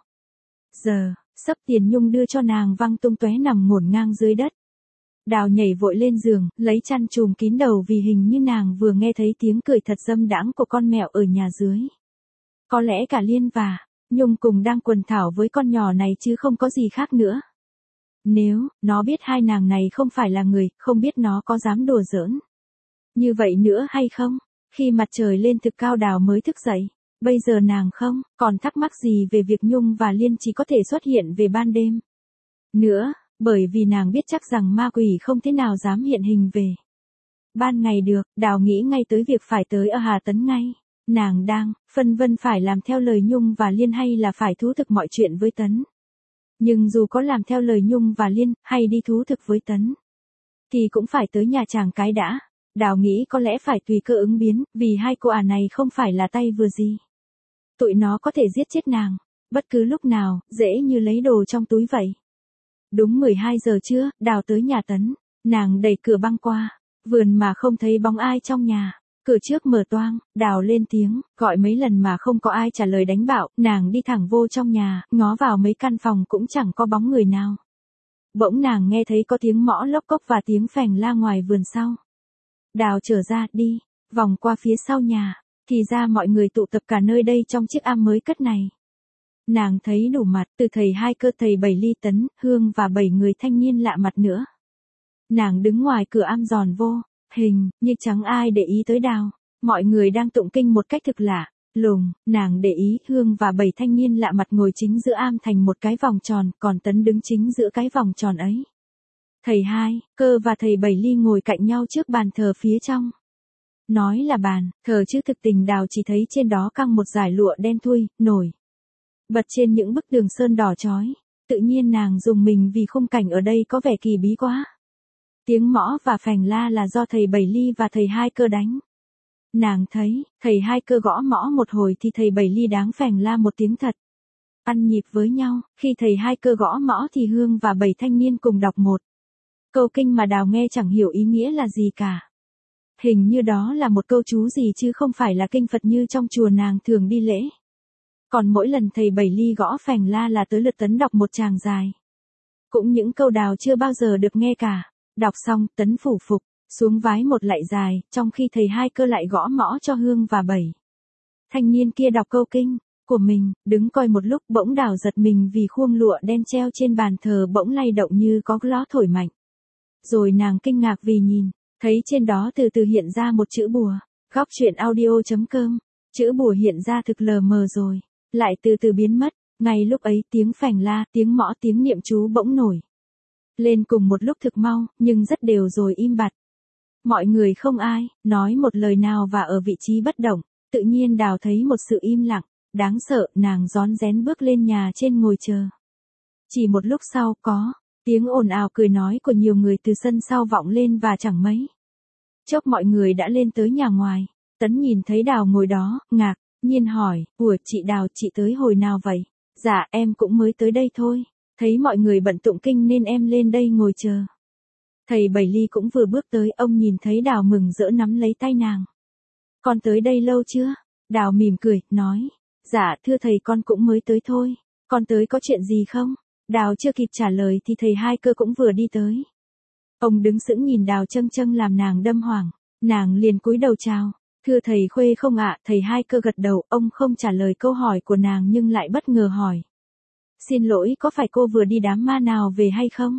giờ, xấp tiền Nhung đưa cho nàng văng tung tóe nằm ngổn ngang dưới đất. Đào nhảy vội lên giường, lấy chăn trùm kín đầu vì hình như nàng vừa nghe thấy tiếng cười thật dâm đãng của con mèo ở nhà dưới. Có lẽ cả Liên và Nhung cùng đang quần thảo với con nhỏ này chứ không có gì khác nữa. Nếu nó biết hai nàng này không phải là người, không biết nó có dám đùa giỡn như vậy nữa hay không? Khi mặt trời lên thực cao Đào mới thức dậy. Bây giờ nàng không còn thắc mắc gì về việc Nhung và Liên chỉ có thể xuất hiện về ban đêm nữa, bởi vì nàng biết chắc rằng ma quỷ không thế nào dám hiện hình về ban ngày được. Đào nghĩ ngay tới việc phải tới ở Hà Tấn ngay. Nàng đang phân vân phải làm theo lời Nhung và Liên hay là phải thú thực mọi chuyện với Tấn. Nhưng dù có làm theo lời Nhung và Liên, hay đi thú thực với Tấn, thì cũng phải tới nhà chàng cái đã. Đào nghĩ có lẽ phải tùy cơ ứng biến, vì hai cô này không phải là tay vừa gì. Tụi nó có thể giết chết nàng, bất cứ lúc nào, dễ như lấy đồ trong túi vậy. Đúng 12 giờ trưa, Đào tới nhà Tấn, nàng đẩy cửa băng qua, vườn mà không thấy bóng ai trong nhà. Cửa trước mở toang, Đào lên tiếng, gọi mấy lần mà không có ai trả lời đánh bạo, nàng đi thẳng vô trong nhà, ngó vào mấy căn phòng cũng chẳng có bóng người nào. Bỗng nàng nghe thấy có tiếng mõ lốc cốc và tiếng phèn la ngoài vườn sau. Đào trở ra, đi, vòng qua phía sau nhà, thì ra mọi người tụ tập cả nơi đây trong chiếc am mới cất này. Nàng thấy đủ mặt, từ thầy Hai Cơ, thầy Bảy Ly, Tấn, Hương và 7 người thanh niên lạ mặt nữa. Nàng đứng ngoài cửa am giòn vô hình như chẳng ai để ý tới Đào. Mọi người đang tụng kinh một cách thực lạ lùng. Nàng để ý Hương và 7 thanh niên lạ mặt ngồi chính giữa am thành một cái vòng tròn, còn Tấn đứng chính giữa cái vòng tròn ấy. Thầy Hai Cơ và thầy Bảy Ly ngồi cạnh nhau trước bàn thờ phía trong. Nói là bàn thờ chứ thực tình Đào chỉ thấy trên đó căng một dải lụa đen thui, nổi bật trên những bức tường sơn đỏ chói. Tự nhiên nàng rùng mình vì khung cảnh ở đây có vẻ kỳ bí quá. Tiếng mõ và phèn la là do thầy Bảy Ly và thầy Hai Cơ đánh. Nàng thấy, thầy Hai Cơ gõ mõ một hồi thì thầy Bảy Ly đáng phèn la một tiếng thật ăn nhịp với nhau. Khi thầy Hai Cơ gõ mõ thì Hương và 7 thanh niên cùng đọc một câu kinh mà Đào nghe chẳng hiểu ý nghĩa là gì cả. Hình như đó là một câu chú gì chứ không phải là kinh Phật như trong chùa nàng thường đi lễ. Còn mỗi lần thầy Bảy Ly gõ phèn la là tới lượt Tấn đọc một tràng dài. Cũng những câu Đào chưa bao giờ được nghe cả. Đọc xong, Tấn phủ phục, xuống vái một lạy dài, trong khi thầy Hai Cơ lại gõ mõ cho Hương và 7 thanh niên kia đọc câu kinh của mình. Đứng coi một lúc bỗng Đào giật mình vì khuôn lụa đen treo trên bàn thờ bỗng lay động như có gió thổi mạnh. Rồi nàng kinh ngạc vì nhìn thấy trên đó từ từ hiện ra một chữ bùa. Góc truyện audio.com. Chữ bùa hiện ra thực lờ mờ rồi lại từ từ biến mất. Ngay lúc ấy tiếng phèn la, tiếng mõ, tiếng niệm chú bỗng nổi lên cùng một lúc thực mau, nhưng rất đều rồi im bặt. Mọi người không ai nói một lời nào và ở vị trí bất động. Tự nhiên Đào thấy một sự im lặng đáng sợ. Nàng rón rén bước lên nhà trên ngồi chờ. Chỉ một lúc sau có tiếng ồn ào cười nói của nhiều người từ sân sau vọng lên và chẳng mấy chốc mọi người đã lên tới nhà ngoài. Tấn nhìn thấy Đào ngồi đó, ngạc nhiên hỏi, "Ủa chị Đào, chị tới hồi nào vậy?" "Dạ em cũng mới tới đây thôi. Thấy mọi người bận tụng kinh nên em lên đây ngồi chờ." Thầy Bảy Ly cũng vừa bước tới, ông nhìn thấy Đào mừng rỡ nắm lấy tay nàng. "Con tới đây lâu chưa?" Đào mỉm cười, nói, "Dạ thưa thầy con cũng mới tới thôi. Con tới có chuyện gì không?" Đào chưa kịp trả lời thì thầy Hai Cơ cũng vừa đi tới. Ông đứng sững nhìn Đào châng châng làm nàng đâm hoàng. Nàng liền cúi đầu chào, "Thưa thầy Khuê không ạ?" Thầy Hai Cơ gật đầu, ông không trả lời câu hỏi của nàng nhưng lại bất ngờ hỏi, "Xin lỗi, có phải cô vừa đi đám ma nào về hay không?"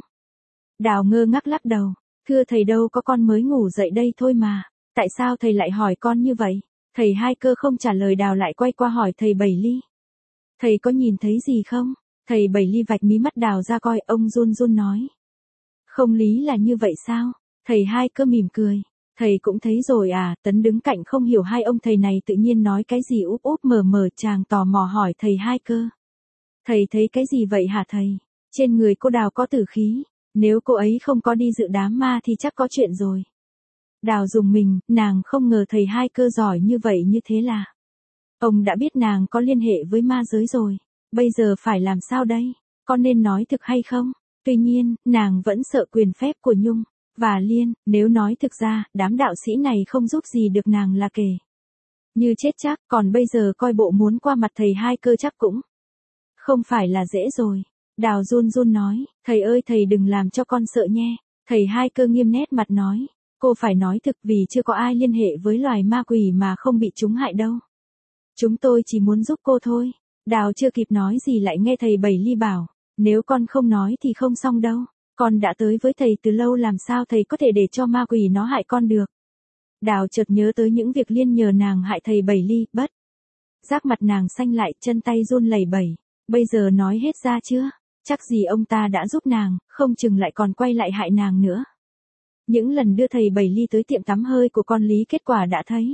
Đào ngơ ngác lắc đầu, "Thưa thầy đâu có, con mới ngủ dậy đây thôi mà. Tại sao thầy lại hỏi con như vậy?" Thầy Hai Cơ không trả lời. Đào lại quay qua hỏi thầy Bảy Ly, "Thầy có nhìn thấy gì không?" Thầy Bảy Ly vạch mí mắt Đào ra coi, ông run run nói, "Không lý là như vậy sao?" Thầy Hai Cơ mỉm cười, "Thầy cũng thấy rồi à?" Tấn đứng cạnh không hiểu hai ông thầy này tự nhiên nói cái gì úp úp mờ mờ. Chàng tò mò hỏi thầy Hai Cơ, "Thầy thấy cái gì vậy hả thầy?" Trên người cô Đào có tử khí. Nếu cô ấy không có đi dự đám ma thì chắc có chuyện rồi. Đào rùng mình, nàng không ngờ thầy hai cơ giỏi như vậy như thế là. Ông đã biết nàng có liên hệ với ma giới rồi. Bây giờ phải làm sao đây? Có nên nói thực hay không? Tuy nhiên, nàng vẫn sợ quyền phép của Nhung và Liên, nếu nói thực ra, đám đạo sĩ này không giúp gì được nàng là kể. Như chết chắc, còn bây giờ coi bộ muốn qua mặt thầy hai cơ chắc cũng không phải là dễ rồi. Đào run run nói, thầy ơi thầy đừng làm cho con sợ nhé. Thầy hai cơ nghiêm nét mặt nói, cô phải nói thực vì chưa có ai liên hệ với loài ma quỷ mà không bị chúng hại đâu. Chúng tôi chỉ muốn giúp cô thôi. Đào chưa kịp nói gì lại nghe thầy Bảy Ly bảo, nếu con không nói thì không xong đâu. Con đã tới với thầy từ lâu làm sao thầy có thể để cho ma quỷ nó hại con được. Đào chợt nhớ tới những việc Liên nhờ nàng hại thầy Bảy Ly, bất giác mặt nàng xanh lại, chân tay run lẩy bẩy. Bây giờ nói hết ra chưa? Chắc gì ông ta đã giúp nàng, không chừng lại còn quay lại hại nàng nữa. Những lần đưa thầy Bảy Ly tới tiệm tắm hơi của con Lý kết quả đã thấy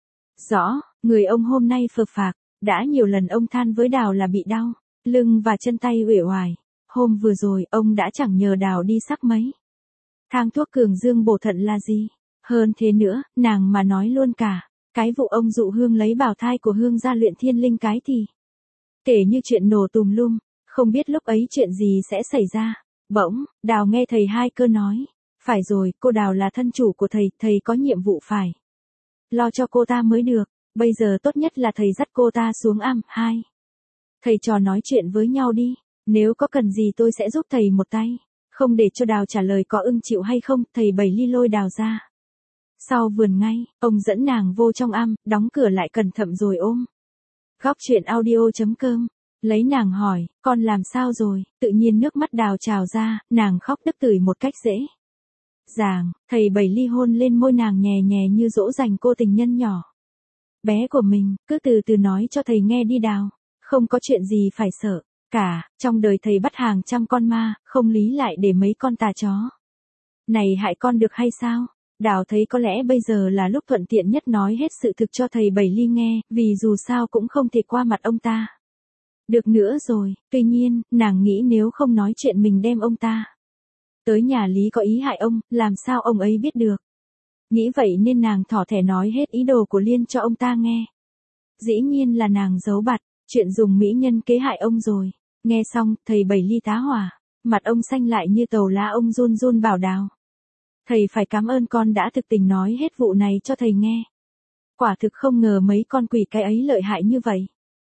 rõ, người ông hôm nay phờ phạc, đã nhiều lần ông than với Đào là bị đau lưng và chân tay uể oải. Hôm vừa rồi ông đã chẳng nhờ Đào đi sắc mấy thang thuốc cường dương bổ thận là gì. Hơn thế nữa, nàng mà nói luôn cả cái vụ ông dụ Hương lấy bào thai của Hương ra luyện thiên linh cái thì kể như chuyện nổ tùm lum, không biết lúc ấy chuyện gì sẽ xảy ra. Bỗng, Đào nghe thầy hai cơ nói, phải rồi, cô Đào là thân chủ của thầy, thầy có nhiệm vụ phải lo cho cô ta mới được. Bây giờ tốt nhất là thầy dắt cô ta xuống am. Hai thầy trò nói chuyện với nhau đi, nếu có cần gì tôi sẽ giúp thầy một tay. Không để cho Đào trả lời có ưng chịu hay không, thầy Bảy Ly lôi Đào ra sau vườn ngay, ông dẫn nàng vô trong am, đóng cửa lại cẩn thận rồi ôm góc chuyện audio.com. Lấy nàng hỏi, con làm sao rồi? Tự nhiên nước mắt Đào trào ra, nàng khóc đứt tửi một cách dễ dàng. Thầy Bảy Ly hôn lên môi nàng nhẹ nhẹ như dỗ dành cô tình nhân nhỏ bé của mình, cứ từ từ nói cho thầy nghe đi Đào. Không có chuyện gì phải sợ cả, trong đời thầy bắt hàng trăm con ma, không lý lại để mấy con tà chó này hại con được hay sao? Đào thấy có lẽ bây giờ là lúc thuận tiện nhất nói hết sự thực cho thầy Bảy Ly nghe, vì dù sao cũng không thể qua mặt ông ta được nữa rồi. Tuy nhiên, nàng nghĩ nếu không nói chuyện mình đem ông ta tới nhà Lý có ý hại ông, làm sao ông ấy biết được. Nghĩ vậy nên nàng thỏ thẻ nói hết ý đồ của Liên cho ông ta nghe. Dĩ nhiên là nàng giấu bặt, chuyện dùng mỹ nhân kế hại ông rồi. Nghe xong, thầy Bảy Ly tá hỏa, mặt ông xanh lại như tàu lá, ông run run bảo Đào. Thầy phải cảm ơn con đã thực tình nói hết vụ này cho thầy nghe. Quả thực không ngờ mấy con quỷ cái ấy lợi hại như vậy.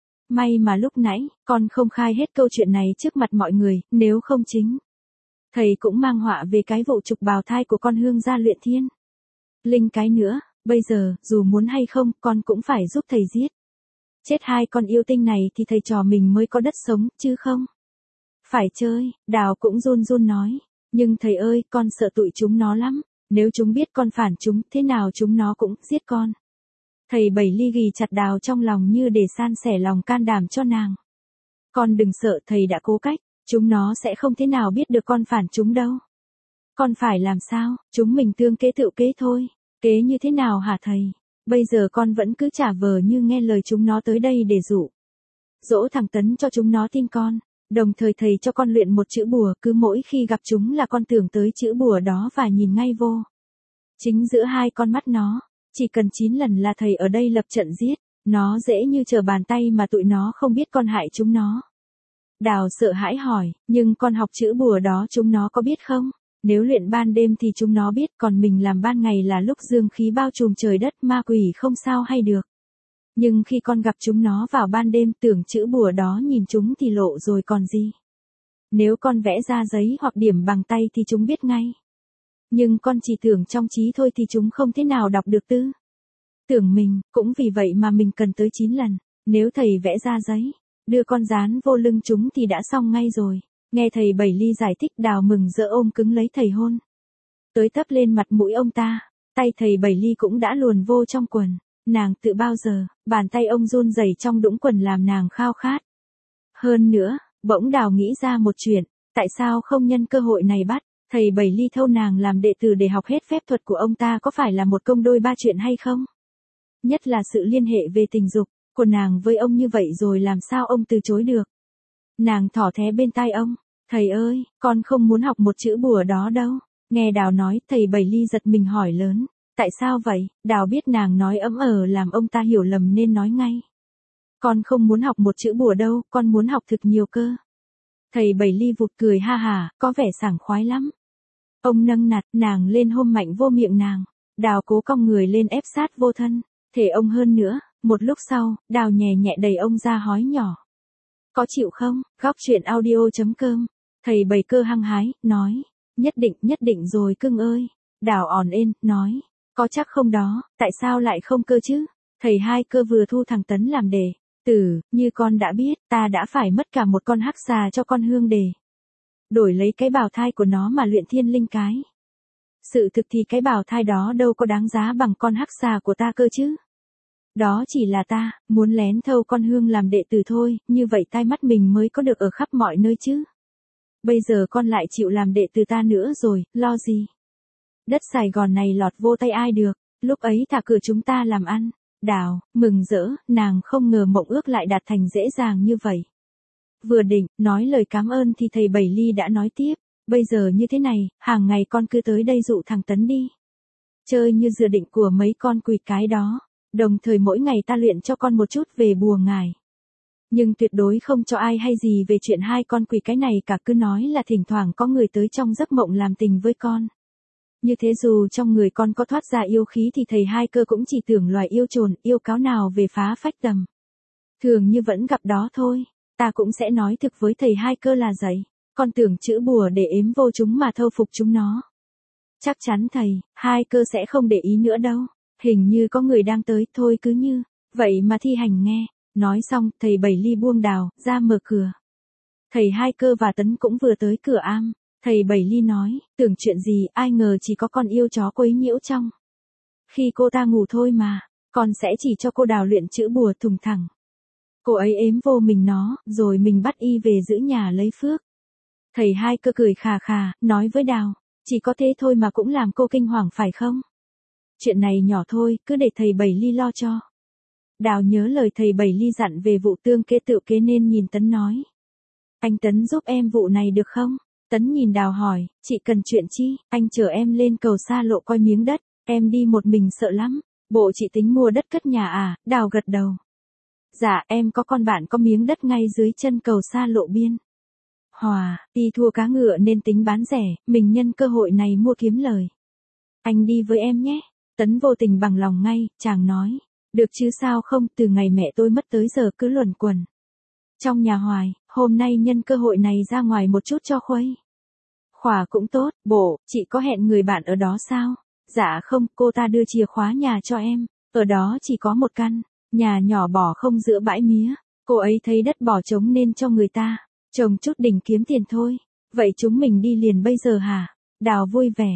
May mà lúc nãy, con không khai hết câu chuyện này trước mặt mọi người, nếu không chính thầy cũng mang họa về cái vụ trục bào thai của con Hương ra luyện thiên linh cái nữa. Bây giờ, dù muốn hay không, con cũng phải giúp thầy giết chết hai con yêu tinh này thì thầy trò mình mới có đất sống, chứ không phải chơi. Đào cũng run run nói, nhưng thầy ơi, con sợ tụi chúng nó lắm. Nếu chúng biết con phản chúng, thế nào chúng nó cũng giết con. Thầy Bảy Ly ghì chặt Đào trong lòng như để san sẻ lòng can đảm cho nàng. Con đừng sợ, thầy đã cố cách, chúng nó sẽ không thế nào biết được con phản chúng đâu. Con phải làm sao, chúng mình tương kế tự kế thôi. Kế như thế nào hả thầy? Bây giờ con vẫn cứ giả vờ như nghe lời chúng nó tới đây để dỗ thằng Tấn cho chúng nó tin con. Đồng thời thầy cho con luyện một chữ bùa, cứ mỗi khi gặp chúng là con tưởng tới chữ bùa đó và nhìn ngay vô chính giữa hai con mắt nó. Chỉ cần 9 lần là thầy ở đây lập trận giết nó dễ như trở bàn tay mà tụi nó không biết con hại chúng nó. Đào sợ hãi hỏi, nhưng con học chữ bùa đó chúng nó có biết không? Nếu luyện ban đêm thì chúng nó biết, còn mình làm ban ngày là lúc dương khí bao trùm trời đất, ma quỷ không sao hay được. Nhưng khi con gặp chúng nó vào ban đêm, tưởng chữ bùa đó nhìn chúng thì lộ rồi còn gì. Nếu con vẽ ra giấy hoặc điểm bằng tay thì chúng biết ngay. Nhưng con chỉ tưởng trong trí thôi thì chúng không thế nào đọc được tư tưởng mình, cũng vì vậy mà mình cần tới 9 lần. Nếu thầy vẽ ra giấy, đưa con dán vô lưng chúng thì đã xong ngay rồi. Nghe thầy Bảy Ly giải thích, Đào mừng rỡ ôm cứng lấy thầy hôn tới tấp lên mặt mũi ông ta. Tay thầy Bảy Ly cũng đã luồn vô trong quần. Nàng tự bao giờ, bàn tay ông run rẩy trong đũng quần làm nàng khao khát. Hơn nữa, bỗng Đào nghĩ ra một chuyện, tại sao không nhân cơ hội này bắt thầy Bảy Ly thâu nàng làm đệ tử để học hết phép thuật của ông ta, có phải là một công đôi ba chuyện hay không? Nhất là sự liên hệ về tình dục của nàng với ông như vậy rồi làm sao ông từ chối được. Nàng thỏ thé bên tai ông, Thầy ơi, con không muốn học một chữ bùa đó đâu. Nghe Đào nói, thầy Bảy Ly giật mình hỏi lớn. Tại sao vậy? Đào biết nàng nói làm ông ta hiểu lầm nên nói ngay. Con không muốn học một chữ bùa đâu, con muốn học thực nhiều cơ. Thầy Bảy Ly vụt cười ha hà, có vẻ sảng khoái lắm. Ông nâng nạt nàng lên hôn mạnh vô miệng nàng. Đào cố cong người lên ép sát vô thân. Thể ông hơn nữa. Một lúc sau, Đào nhẹ nhẹ đẩy ông ra hói nhỏ. Có chịu không? Góc chuyện audio.com. Thầy Bảy Cơ hăng hái, nói. Nhất định rồi cưng ơi. Đào ỏn ên, nói. Có chắc không đó, tại sao lại không cơ chứ? Thầy Hai Cơ vừa thu thằng Tấn làm đề. Như con đã biết, ta đã phải mất cả một con hắc xà cho con Hương đề. Đổi lấy cái bào thai của nó mà luyện thiên linh cái. Sự thực thì cái bào thai đó đâu có đáng giá bằng con hắc xà của ta cơ chứ. Đó chỉ là ta, muốn lén thâu con Hương làm đệ tử thôi, như vậy tai mắt mình mới có được ở khắp mọi nơi chứ. Bây giờ con lại chịu làm đệ tử ta nữa rồi, lo gì? Đất Sài Gòn này lọt vô tay ai được, lúc ấy thả cửa chúng ta làm ăn. Đào, mừng rỡ, nàng không ngờ mộng ước lại đạt thành dễ dàng như vậy. Vừa định, nói lời cảm ơn thì thầy Bảy Ly đã nói tiếp, bây giờ như thế này, hàng ngày con cứ tới đây dụ thằng Tấn đi. Chơi như dự định của mấy con quỷ cái đó, đồng thời mỗi ngày ta luyện cho con một chút về bùa ngải. Nhưng tuyệt đối không cho ai hay gì về chuyện hai con quỷ cái này cả, cứ nói là thỉnh thoảng có người tới trong giấc mộng làm tình với con. Như thế dù trong người con có thoát ra yêu khí thì thầy Hai Cơ cũng chỉ tưởng loài yêu trồn, yêu cáo nào về phá phách tầm. Thường như vẫn gặp đó thôi, ta cũng sẽ nói thực với thầy Hai Cơ là vậy, con tưởng chữ bùa để ếm vô chúng mà thâu phục chúng nó. Chắc chắn thầy Hai Cơ sẽ không để ý nữa đâu, hình như có người đang tới, thôi cứ như vậy mà thi hành nghe. Nói xong, thầy Bảy Ly buông Đào ra mở cửa. Thầy Hai Cơ và Tấn cũng vừa tới cửa am. Thầy Bảy Ly nói, tưởng chuyện gì, ai ngờ chỉ có con yêu chó quấy nhiễu trong. Khi cô ta ngủ thôi mà, con sẽ chỉ cho cô Đào luyện chữ bùa thùng thẳng. Cô ấy ếm vô mình nó, rồi mình bắt y về giữ nhà lấy phước. Thầy Hai Cơ cười khà khà, nói với Đào, chỉ có thế thôi mà cũng làm cô kinh hoàng phải không? Chuyện này nhỏ thôi, cứ để thầy Bảy Ly lo cho. Đào nhớ lời thầy Bảy Ly dặn về vụ tương kế tự kế nên nhìn Tấn nói. Anh Tấn giúp em vụ này được không? Tấn nhìn Đào hỏi, chị cần chuyện chi? Anh chở em lên cầu xa lộ coi miếng đất, em đi một mình sợ lắm. Bộ chị tính mua đất cất nhà à? Đào gật đầu. Dạ, em có con bạn có miếng đất ngay dưới chân cầu xa lộ biên Hòa, đi thua cá ngựa nên tính bán rẻ, mình nhân cơ hội này mua kiếm lời. Anh đi với em nhé. Tấn vô tình bằng lòng ngay, chàng nói. Được chứ sao không, từ ngày mẹ tôi mất tới giờ cứ luẩn quẩn trong nhà hoài, hôm nay nhân cơ hội này ra ngoài một chút cho khuây khỏa cũng tốt. Bộ, chị có hẹn người bạn ở đó sao? Dạ không, cô ta đưa chìa khóa nhà cho em, ở đó chỉ có một căn nhà nhỏ bỏ không giữa bãi mía, cô ấy thấy đất bỏ trống nên cho người ta trồng chút đỉnh kiếm tiền thôi. Vậy chúng mình đi liền bây giờ hả? Đào vui vẻ,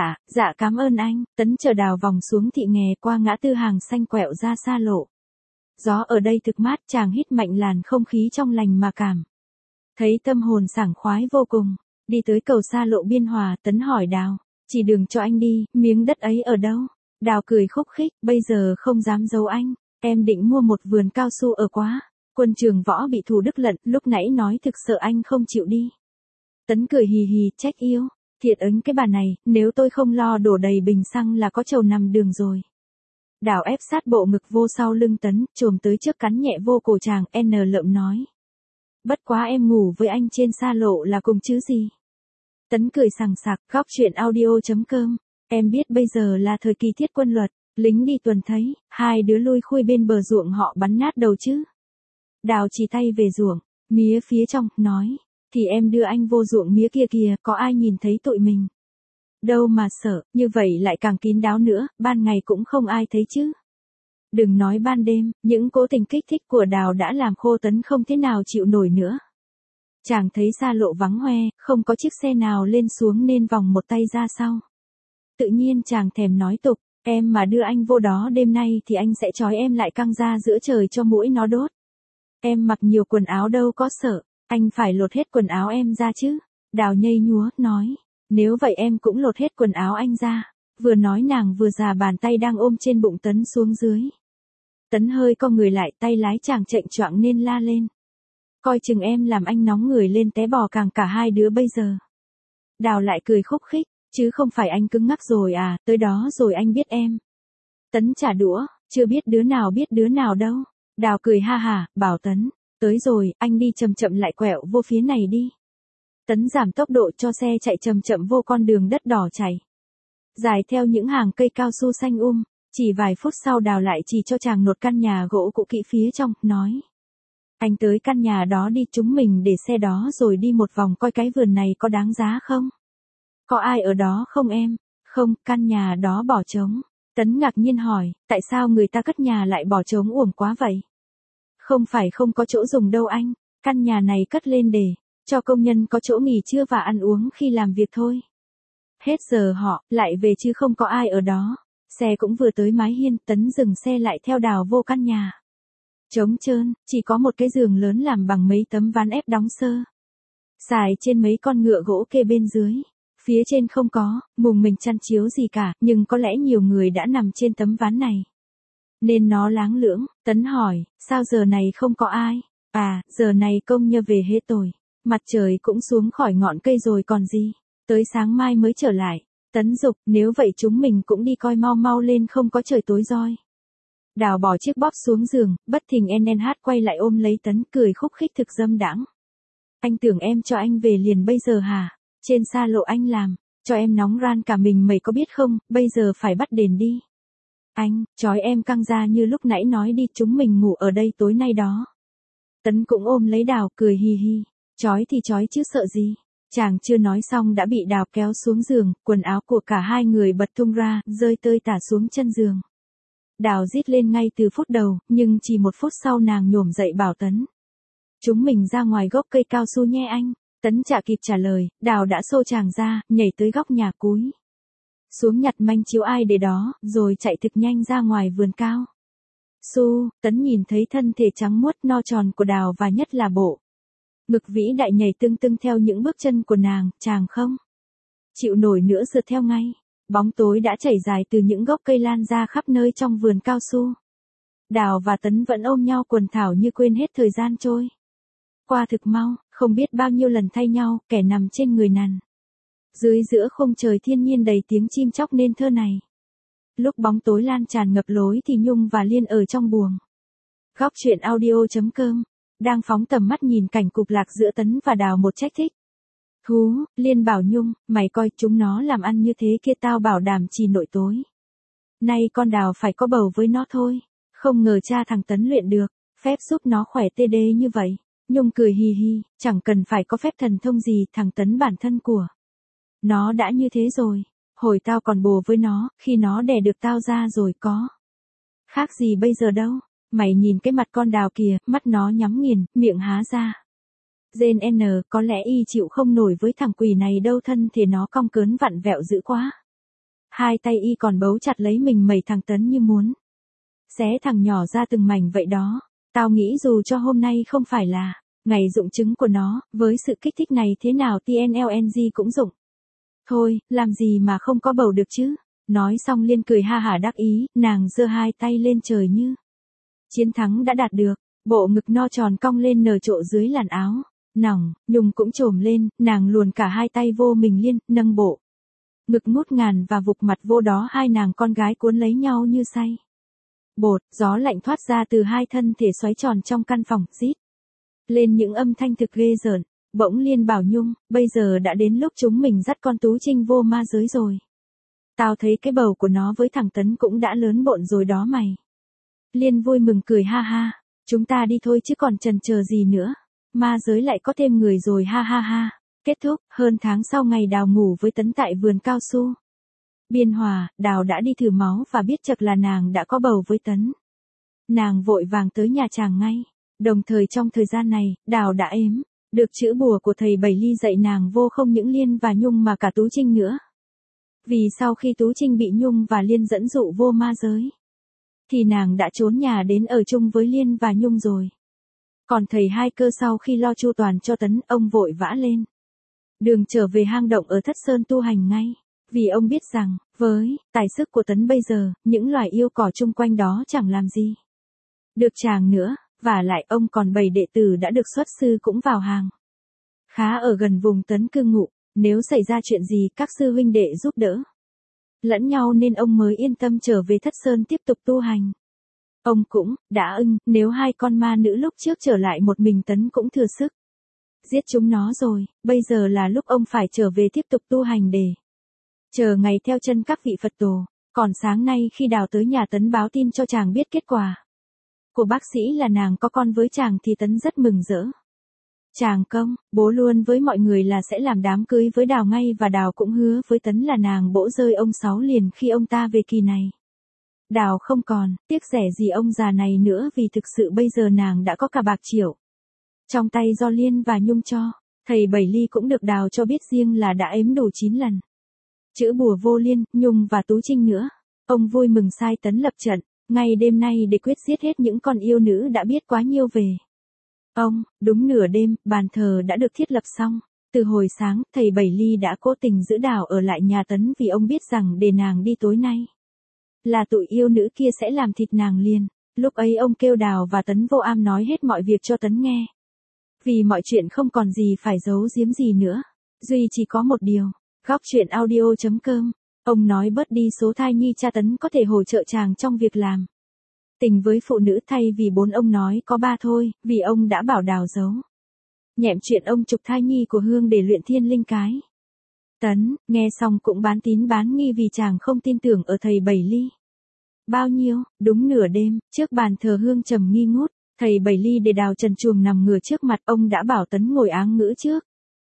dạ cảm ơn anh. Tấn chờ Đào vòng xuống thị nghè qua ngã tư hàng xanh quẹo ra xa lộ. Gió ở đây thực mát, chàng hít mạnh làn không khí trong lành mà cảm thấy tâm hồn sảng khoái vô cùng. Đi tới cầu xa lộ biên Hòa, Tấn hỏi Đào, chỉ đường cho anh đi, miếng đất ấy ở đâu? Đào cười khúc khích, bây giờ không dám giấu anh, em định mua một vườn cao su ở Quá Quân Trường Võ bị Thủ Đức lận, lúc nãy nói thực sợ anh không chịu đi. Tấn cười hì hì, trách yêu. Thiệt ứng cái bà này, nếu tôi không lo đổ đầy bình xăng là có trầu nằm đường rồi. Đào ép sát bộ ngực vô sau lưng Tấn, trồm tới trước cắn nhẹ vô cổ chàng, lợm nói. Bất quá em ngủ với anh trên xa lộ là cùng chứ gì. Tấn cười sằng sặc, góc chuyện audio.com. Em biết bây giờ là thời kỳ thiết quân luật, lính đi tuần thấy, hai đứa lui khui bên bờ ruộng họ bắn nát đầu chứ. Đào chỉ tay về ruộng, mía phía trong, nói. Thì em đưa anh vô ruộng mía kia kìa, có ai nhìn thấy tụi mình. Đâu mà sợ, như vậy lại càng kín đáo nữa, ban ngày cũng không ai thấy chứ. Đừng nói ban đêm, những cố tình kích thích của Đào đã làm khô Tấn không thế nào chịu nổi nữa. Chàng thấy xa lộ vắng hoe, không có chiếc xe nào lên xuống nên vòng một tay ra sau. Tự nhiên chàng thèm nói tục, em mà đưa anh vô đó đêm nay thì anh sẽ trói em lại căng ra giữa trời cho muỗi nó đốt. Em mặc nhiều quần áo đâu có sợ, anh phải lột hết quần áo em ra chứ. Đào nhây nhúa, nói, nếu vậy em cũng lột hết quần áo anh ra. Vừa nói nàng vừa già bàn tay đang ôm trên bụng Tấn xuống dưới. Tấn hơi co người lại, tay lái chàng chệch choạng nên la lên. Coi chừng em làm anh nóng người lên té bò càng cả hai đứa bây giờ. Đào lại cười khúc khích, chứ không phải anh cứng ngắc rồi à, tới đó rồi anh biết em. Tấn trả đũa, chưa biết đứa nào đâu. Đào cười ha hả, bảo Tấn, tới rồi, anh đi chậm chậm lại quẹo vô phía này đi. Tấn giảm tốc độ cho xe chạy chậm chậm vô con đường đất đỏ chảy. Dài theo những hàng cây cao su xanh chỉ vài phút sau Đào lại chỉ cho chàng nột căn nhà gỗ cũ kỹ phía trong, nói. Anh tới căn nhà đó đi, chúng mình để xe đó rồi đi một vòng coi cái vườn này có đáng giá không? Có ai ở đó không em? Không, căn nhà đó bỏ trống. Tấn ngạc nhiên hỏi, tại sao người ta cất nhà lại bỏ trống uổng quá vậy? Không phải không có chỗ dùng đâu anh, căn nhà này cất lên để cho công nhân có chỗ nghỉ trưa và ăn uống khi làm việc thôi. Hết giờ họ lại về chứ không có ai ở đó. Xe cũng vừa tới mái hiên, Tấn dừng xe lại theo Đào vô căn nhà. Trống trơn, chỉ có một cái giường lớn làm bằng mấy tấm ván ép đóng sơ. Xài trên mấy con ngựa gỗ kê bên dưới. Phía trên không có, mùng mình chăn chiếu gì cả, nhưng có lẽ nhiều người đã nằm trên tấm ván này. Nên nó láng lưỡng. Tấn hỏi, sao giờ này không có ai? À, giờ này công nhơ về hết rồi. Mặt trời cũng xuống khỏi ngọn cây rồi còn gì. Tới sáng mai mới trở lại. Tấn giục, nếu vậy chúng mình cũng đi coi mau mau lên không có trời tối roi. Đào bỏ chiếc bóp xuống giường, bất thình NNH quay lại ôm lấy Tấn, cười khúc khích thực dâm đãng. Anh tưởng em cho anh về liền bây giờ hả? Trên xa lộ anh làm, cho em nóng ran cả mình mày có biết không, bây giờ phải bắt đền đi. Anh, trói em căng ra như lúc nãy nói đi, chúng mình ngủ ở đây tối nay đó. Tấn cũng ôm lấy Đào, cười hi hi. Trói thì trói chứ sợ gì. Chàng chưa nói xong đã bị Đào kéo xuống giường, quần áo của cả hai người bật tung ra, rơi tơi tả xuống chân giường. Đào rít lên ngay từ phút đầu, nhưng chỉ một phút sau nàng nhổm dậy bảo Tấn. Chúng mình ra ngoài gốc cây cao su nhé anh. Tấn chả kịp trả lời, Đào đã xô chàng ra, nhảy tới góc nhà cúi. Xuống nhặt manh chiếu ai để đó, rồi chạy thực nhanh ra ngoài vườn cao. Tấn nhìn thấy thân thể trắng muốt no tròn của Đào và nhất là bộ ngực vĩ đại nhảy tưng tưng theo những bước chân của nàng, chàng không chịu nổi nữa rượt theo ngay. Bóng tối đã chảy dài từ những gốc cây lan ra khắp nơi trong vườn cao su. Đào và Tấn vẫn ôm nhau quần thảo như quên hết thời gian trôi qua thực mau, không biết bao nhiêu lần thay nhau, kẻ nằm trên người nằm dưới giữa khung trời thiên nhiên đầy tiếng chim chóc nên thơ này. Lúc bóng tối lan tràn ngập lối thì Nhung và Liên ở trong buồng. Góc truyện audio.com đang phóng tầm mắt nhìn cảnh cục lạc giữa Tấn và Đào một trách thích. Liên bảo Nhung, mày coi chúng nó làm ăn như thế kia tao bảo đảm chỉ nội tối. Nay con Đào phải có bầu với nó thôi. Không ngờ cha thằng Tấn luyện được, phép giúp nó khỏe tê đê như vậy. Nhung cười hi hi, chẳng cần phải có phép thần thông gì, thằng Tấn bản thân của nó đã như thế rồi. Hồi tao còn bồ với nó, khi nó đẻ được tao ra rồi có khác gì bây giờ đâu. Mày nhìn cái mặt con Đào kìa, mắt nó nhắm nghiền, miệng há ra. Gen N, có lẽ y chịu không nổi với thằng quỷ này đâu, thân thể nó cong cớn vặn vẹo dữ quá. Hai tay y còn bấu chặt lấy mình mẩy thằng Tấn như muốn xé thằng nhỏ ra từng mảnh vậy đó. Tao nghĩ dù cho hôm nay không phải là ngày dụng trứng của nó, với sự kích thích này thế nào TNLNG cũng dụng. Thôi, làm gì mà không có bầu được chứ. Nói xong Liên cười ha hả đắc ý, nàng giơ hai tay lên trời như chiến thắng đã đạt được. Bộ ngực no tròn cong lên nở trộ dưới làn áo nòng. Nhung cũng trồm lên, nàng luồn cả hai tay vô mình Liên, nâng bộ ngực ngút ngàn và vụt mặt vô đó, hai nàng con gái cuốn lấy nhau như say bột. Gió lạnh thoát ra từ hai thân thể xoáy tròn trong căn phòng, rít lên những âm thanh thực ghê rợn. Bỗng Liên bảo Nhung, bây giờ đã đến lúc chúng mình dắt con Tú Trinh vô ma giới rồi. Tao thấy cái bầu của nó với thằng Tấn cũng đã lớn bộn rồi đó mày. Liên vui mừng cười ha ha, chúng ta đi thôi chứ còn chần chờ gì nữa. Ma giới lại có thêm người rồi ha ha ha. Kết thúc, hơn tháng sau ngày Đào ngủ với Tấn tại vườn cao su Biên Hòa, Đào đã đi thử máu và biết chật là nàng đã có bầu với Tấn. Nàng vội vàng tới nhà chàng ngay. Đồng thời trong thời gian này, Đào đã ếm được chữ bùa của thầy Bảy Ly dạy nàng vô không những Liên và Nhung mà cả Tú Trinh nữa. Vì sau khi Tú Trinh bị Nhung và Liên dẫn dụ vô ma giới, thì nàng đã trốn nhà đến ở chung với Liên và Nhung rồi. Còn thầy Hai Cơ sau khi lo chu toàn cho Tấn, ông vội vã lên đường trở về hang động ở Thất Sơn tu hành ngay. Vì ông biết rằng, với tài sức của Tấn bây giờ, những loài yêu cỏ chung quanh đó chẳng làm gì được chàng nữa. Vả lại ông còn 7 đệ tử đã được xuất sư cũng vào hàng. Khá ở gần vùng Tấn cư ngụ, nếu xảy ra chuyện gì các sư huynh đệ giúp đỡ lẫn nhau nên ông mới yên tâm trở về Thất Sơn tiếp tục tu hành. Ông cũng đã ưng, nếu hai con ma nữ lúc trước trở lại một mình Tấn cũng thừa sức giết chúng nó rồi, bây giờ là lúc ông phải trở về tiếp tục tu hành để chờ ngày theo chân các vị Phật tổ. Còn sáng nay khi Đào tới nhà Tấn báo tin cho chàng biết kết quả của bác sĩ là nàng có con với chàng thì Tấn rất mừng rỡ. Chàng công bố luôn với mọi người là sẽ làm đám cưới với Đào ngay và Đào cũng hứa với Tấn là nàng bỗ rơi ông Sáu liền khi ông ta về kỳ này. Đào không còn tiếc rẻ gì ông già này nữa vì thực sự bây giờ nàng đã có cả bạc triệu trong tay do Liên và Nhung cho. Thầy Bảy Ly cũng được Đào cho biết riêng là đã ếm đủ 9 lần. Chữ bùa vô Liên, Nhung và Tú Trinh nữa. Ông vui mừng sai Tấn lập trận, ngay đêm nay để quyết giết hết những con yêu nữ đã biết quá nhiêu về ông. Đúng nửa đêm, bàn thờ đã được thiết lập xong. Từ hồi sáng, thầy Bảy Ly đã cố tình giữ Đào ở lại nhà Tấn vì ông biết rằng để nàng đi tối nay là tụi yêu nữ kia sẽ làm thịt nàng liền. Lúc ấy ông kêu Đào và Tấn vô am nói hết mọi việc cho Tấn nghe. Vì mọi chuyện không còn gì phải giấu giếm gì nữa. Duy chỉ có một điều. Góc truyện audio.com. Ông nói bớt đi số thai nhi cha Tấn có thể hỗ trợ chàng trong việc làm tình với phụ nữ thay vì 4 ông nói có 3 thôi, vì ông đã bảo Đào giấu nhẹm chuyện ông trục thai nhi của Hương để luyện thiên linh cái. Tấn, nghe xong cũng bán tín bán nghi vì chàng không tin tưởng ở thầy Bảy Ly bao nhiêu. Đúng nửa đêm, trước bàn thờ Hương trầm nghi ngút, thầy Bảy Ly để Đào trần truồng nằm ngửa trước mặt ông đã bảo Tấn ngồi áng ngữ trước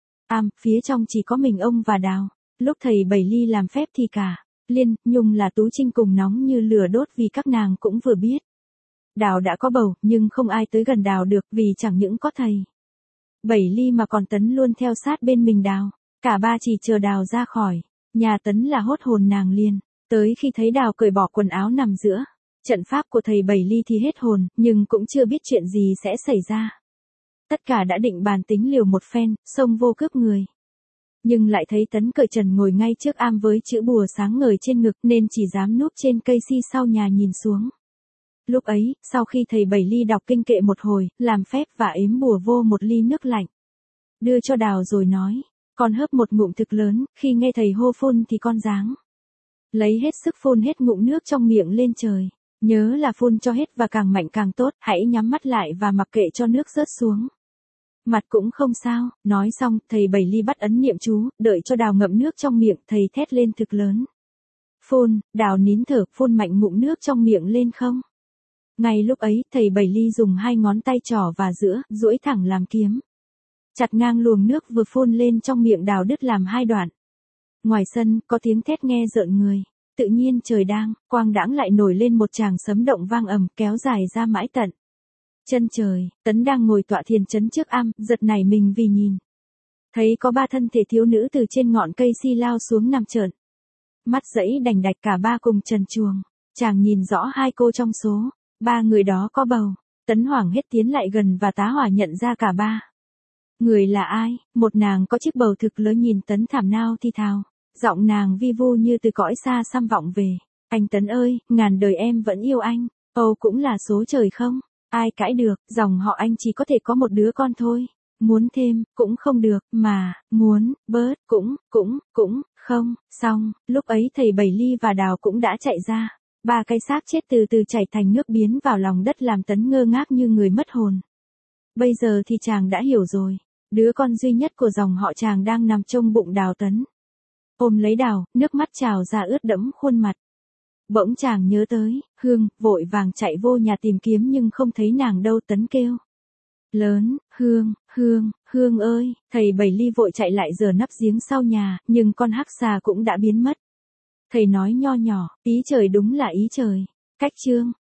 phía trong chỉ có mình ông và Đào. Lúc thầy Bảy Ly làm phép thì cả Liên, Nhung là Tú Trinh cùng nóng như lửa đốt vì các nàng cũng vừa biết Đào đã có bầu, nhưng không ai tới gần Đào được vì chẳng những có thầy Bảy Ly mà còn Tấn luôn theo sát bên mình Đào. Cả ba chỉ chờ Đào ra khỏi nhà Tấn là hốt hồn nàng liền. Tới khi thấy Đào cởi bỏ quần áo nằm giữa trận pháp của thầy Bảy Ly thì hết hồn, nhưng cũng chưa biết chuyện gì sẽ xảy ra. Tất cả đã định bàn tính liều một phen, xông vô cướp người. Nhưng lại thấy Tấn cởi trần ngồi ngay trước am với chữ bùa sáng ngời trên ngực nên chỉ dám núp trên cây si sau nhà nhìn xuống. Lúc ấy, sau khi thầy Bảy Ly đọc kinh kệ một hồi, làm phép và ếm bùa vô một ly nước lạnh. Đưa cho Đào rồi nói, con hớp một ngụm thực lớn, khi nghe thầy hô phun thì con ráng lấy hết sức phun hết ngụm nước trong miệng lên trời. Nhớ là phun cho hết và càng mạnh càng tốt, hãy nhắm mắt lại và mặc kệ cho nước rớt xuống mặt cũng không sao. Nói xong, thầy Bảy Ly bắt ấn niệm chú, đợi cho Đào ngậm nước trong miệng, thầy thét lên thực lớn. Phun, Đào nín thở, phun mạnh ngụm nước trong miệng lên không. Ngay lúc ấy, thầy Bảy Ly dùng 2 ngón tay trỏ và giữa, duỗi thẳng làm kiếm. Chặt ngang luồng nước vừa phun lên trong miệng Đào đứt làm 2 đoạn. Ngoài sân, có tiếng thét nghe rợn người. Tự nhiên trời đang, quang đãng lại nổi lên một tràng sấm động vang ầm kéo dài ra mãi tận chân trời. Tấn đang ngồi tọa thiền chấn trước am, giật nảy mình vì nhìn thấy có 3 thân thể thiếu nữ từ trên ngọn cây si lao xuống nằm trợn mắt dẫy đành đạch, cả 3 cùng trần truồng. Chàng nhìn rõ 2 cô trong số 3 người đó có bầu. Tấn hoảng hết tiến lại gần và tá hỏa nhận ra cả 3 người là ai. Một nàng có chiếc bầu thực lớn nhìn Tấn thảm nao thi thào. Giọng nàng vi vu như từ cõi xa xăm vọng về. Anh Tấn ơi, ngàn đời em vẫn yêu anh. Âu cũng là số trời không? Ai cãi được, dòng họ anh chỉ có thể có một đứa con thôi. Muốn thêm, cũng không được, mà, muốn, bớt, cũng, không. Xong, lúc ấy thầy Bảy Ly và Đào cũng đã chạy ra. 3 cái xác chết từ từ chảy thành nước biến vào lòng đất làm Tấn ngơ ngác như người mất hồn. Bây giờ thì chàng đã hiểu rồi. Đứa con duy nhất của dòng họ chàng đang nằm trong bụng Đào. Tấn ôm lấy Đào, nước mắt trào ra ướt đẫm khuôn mặt. Bỗng chàng nhớ tới Hương, vội vàng chạy vô nhà tìm kiếm nhưng không thấy nàng đâu. Tấn kêu lớn, Hương ơi. Thầy Bảy Ly vội chạy lại giở nắp giếng sau nhà, nhưng con hắc xà cũng đã biến mất. Thầy nói nho nhỏ, ý trời đúng là ý trời. Cách chương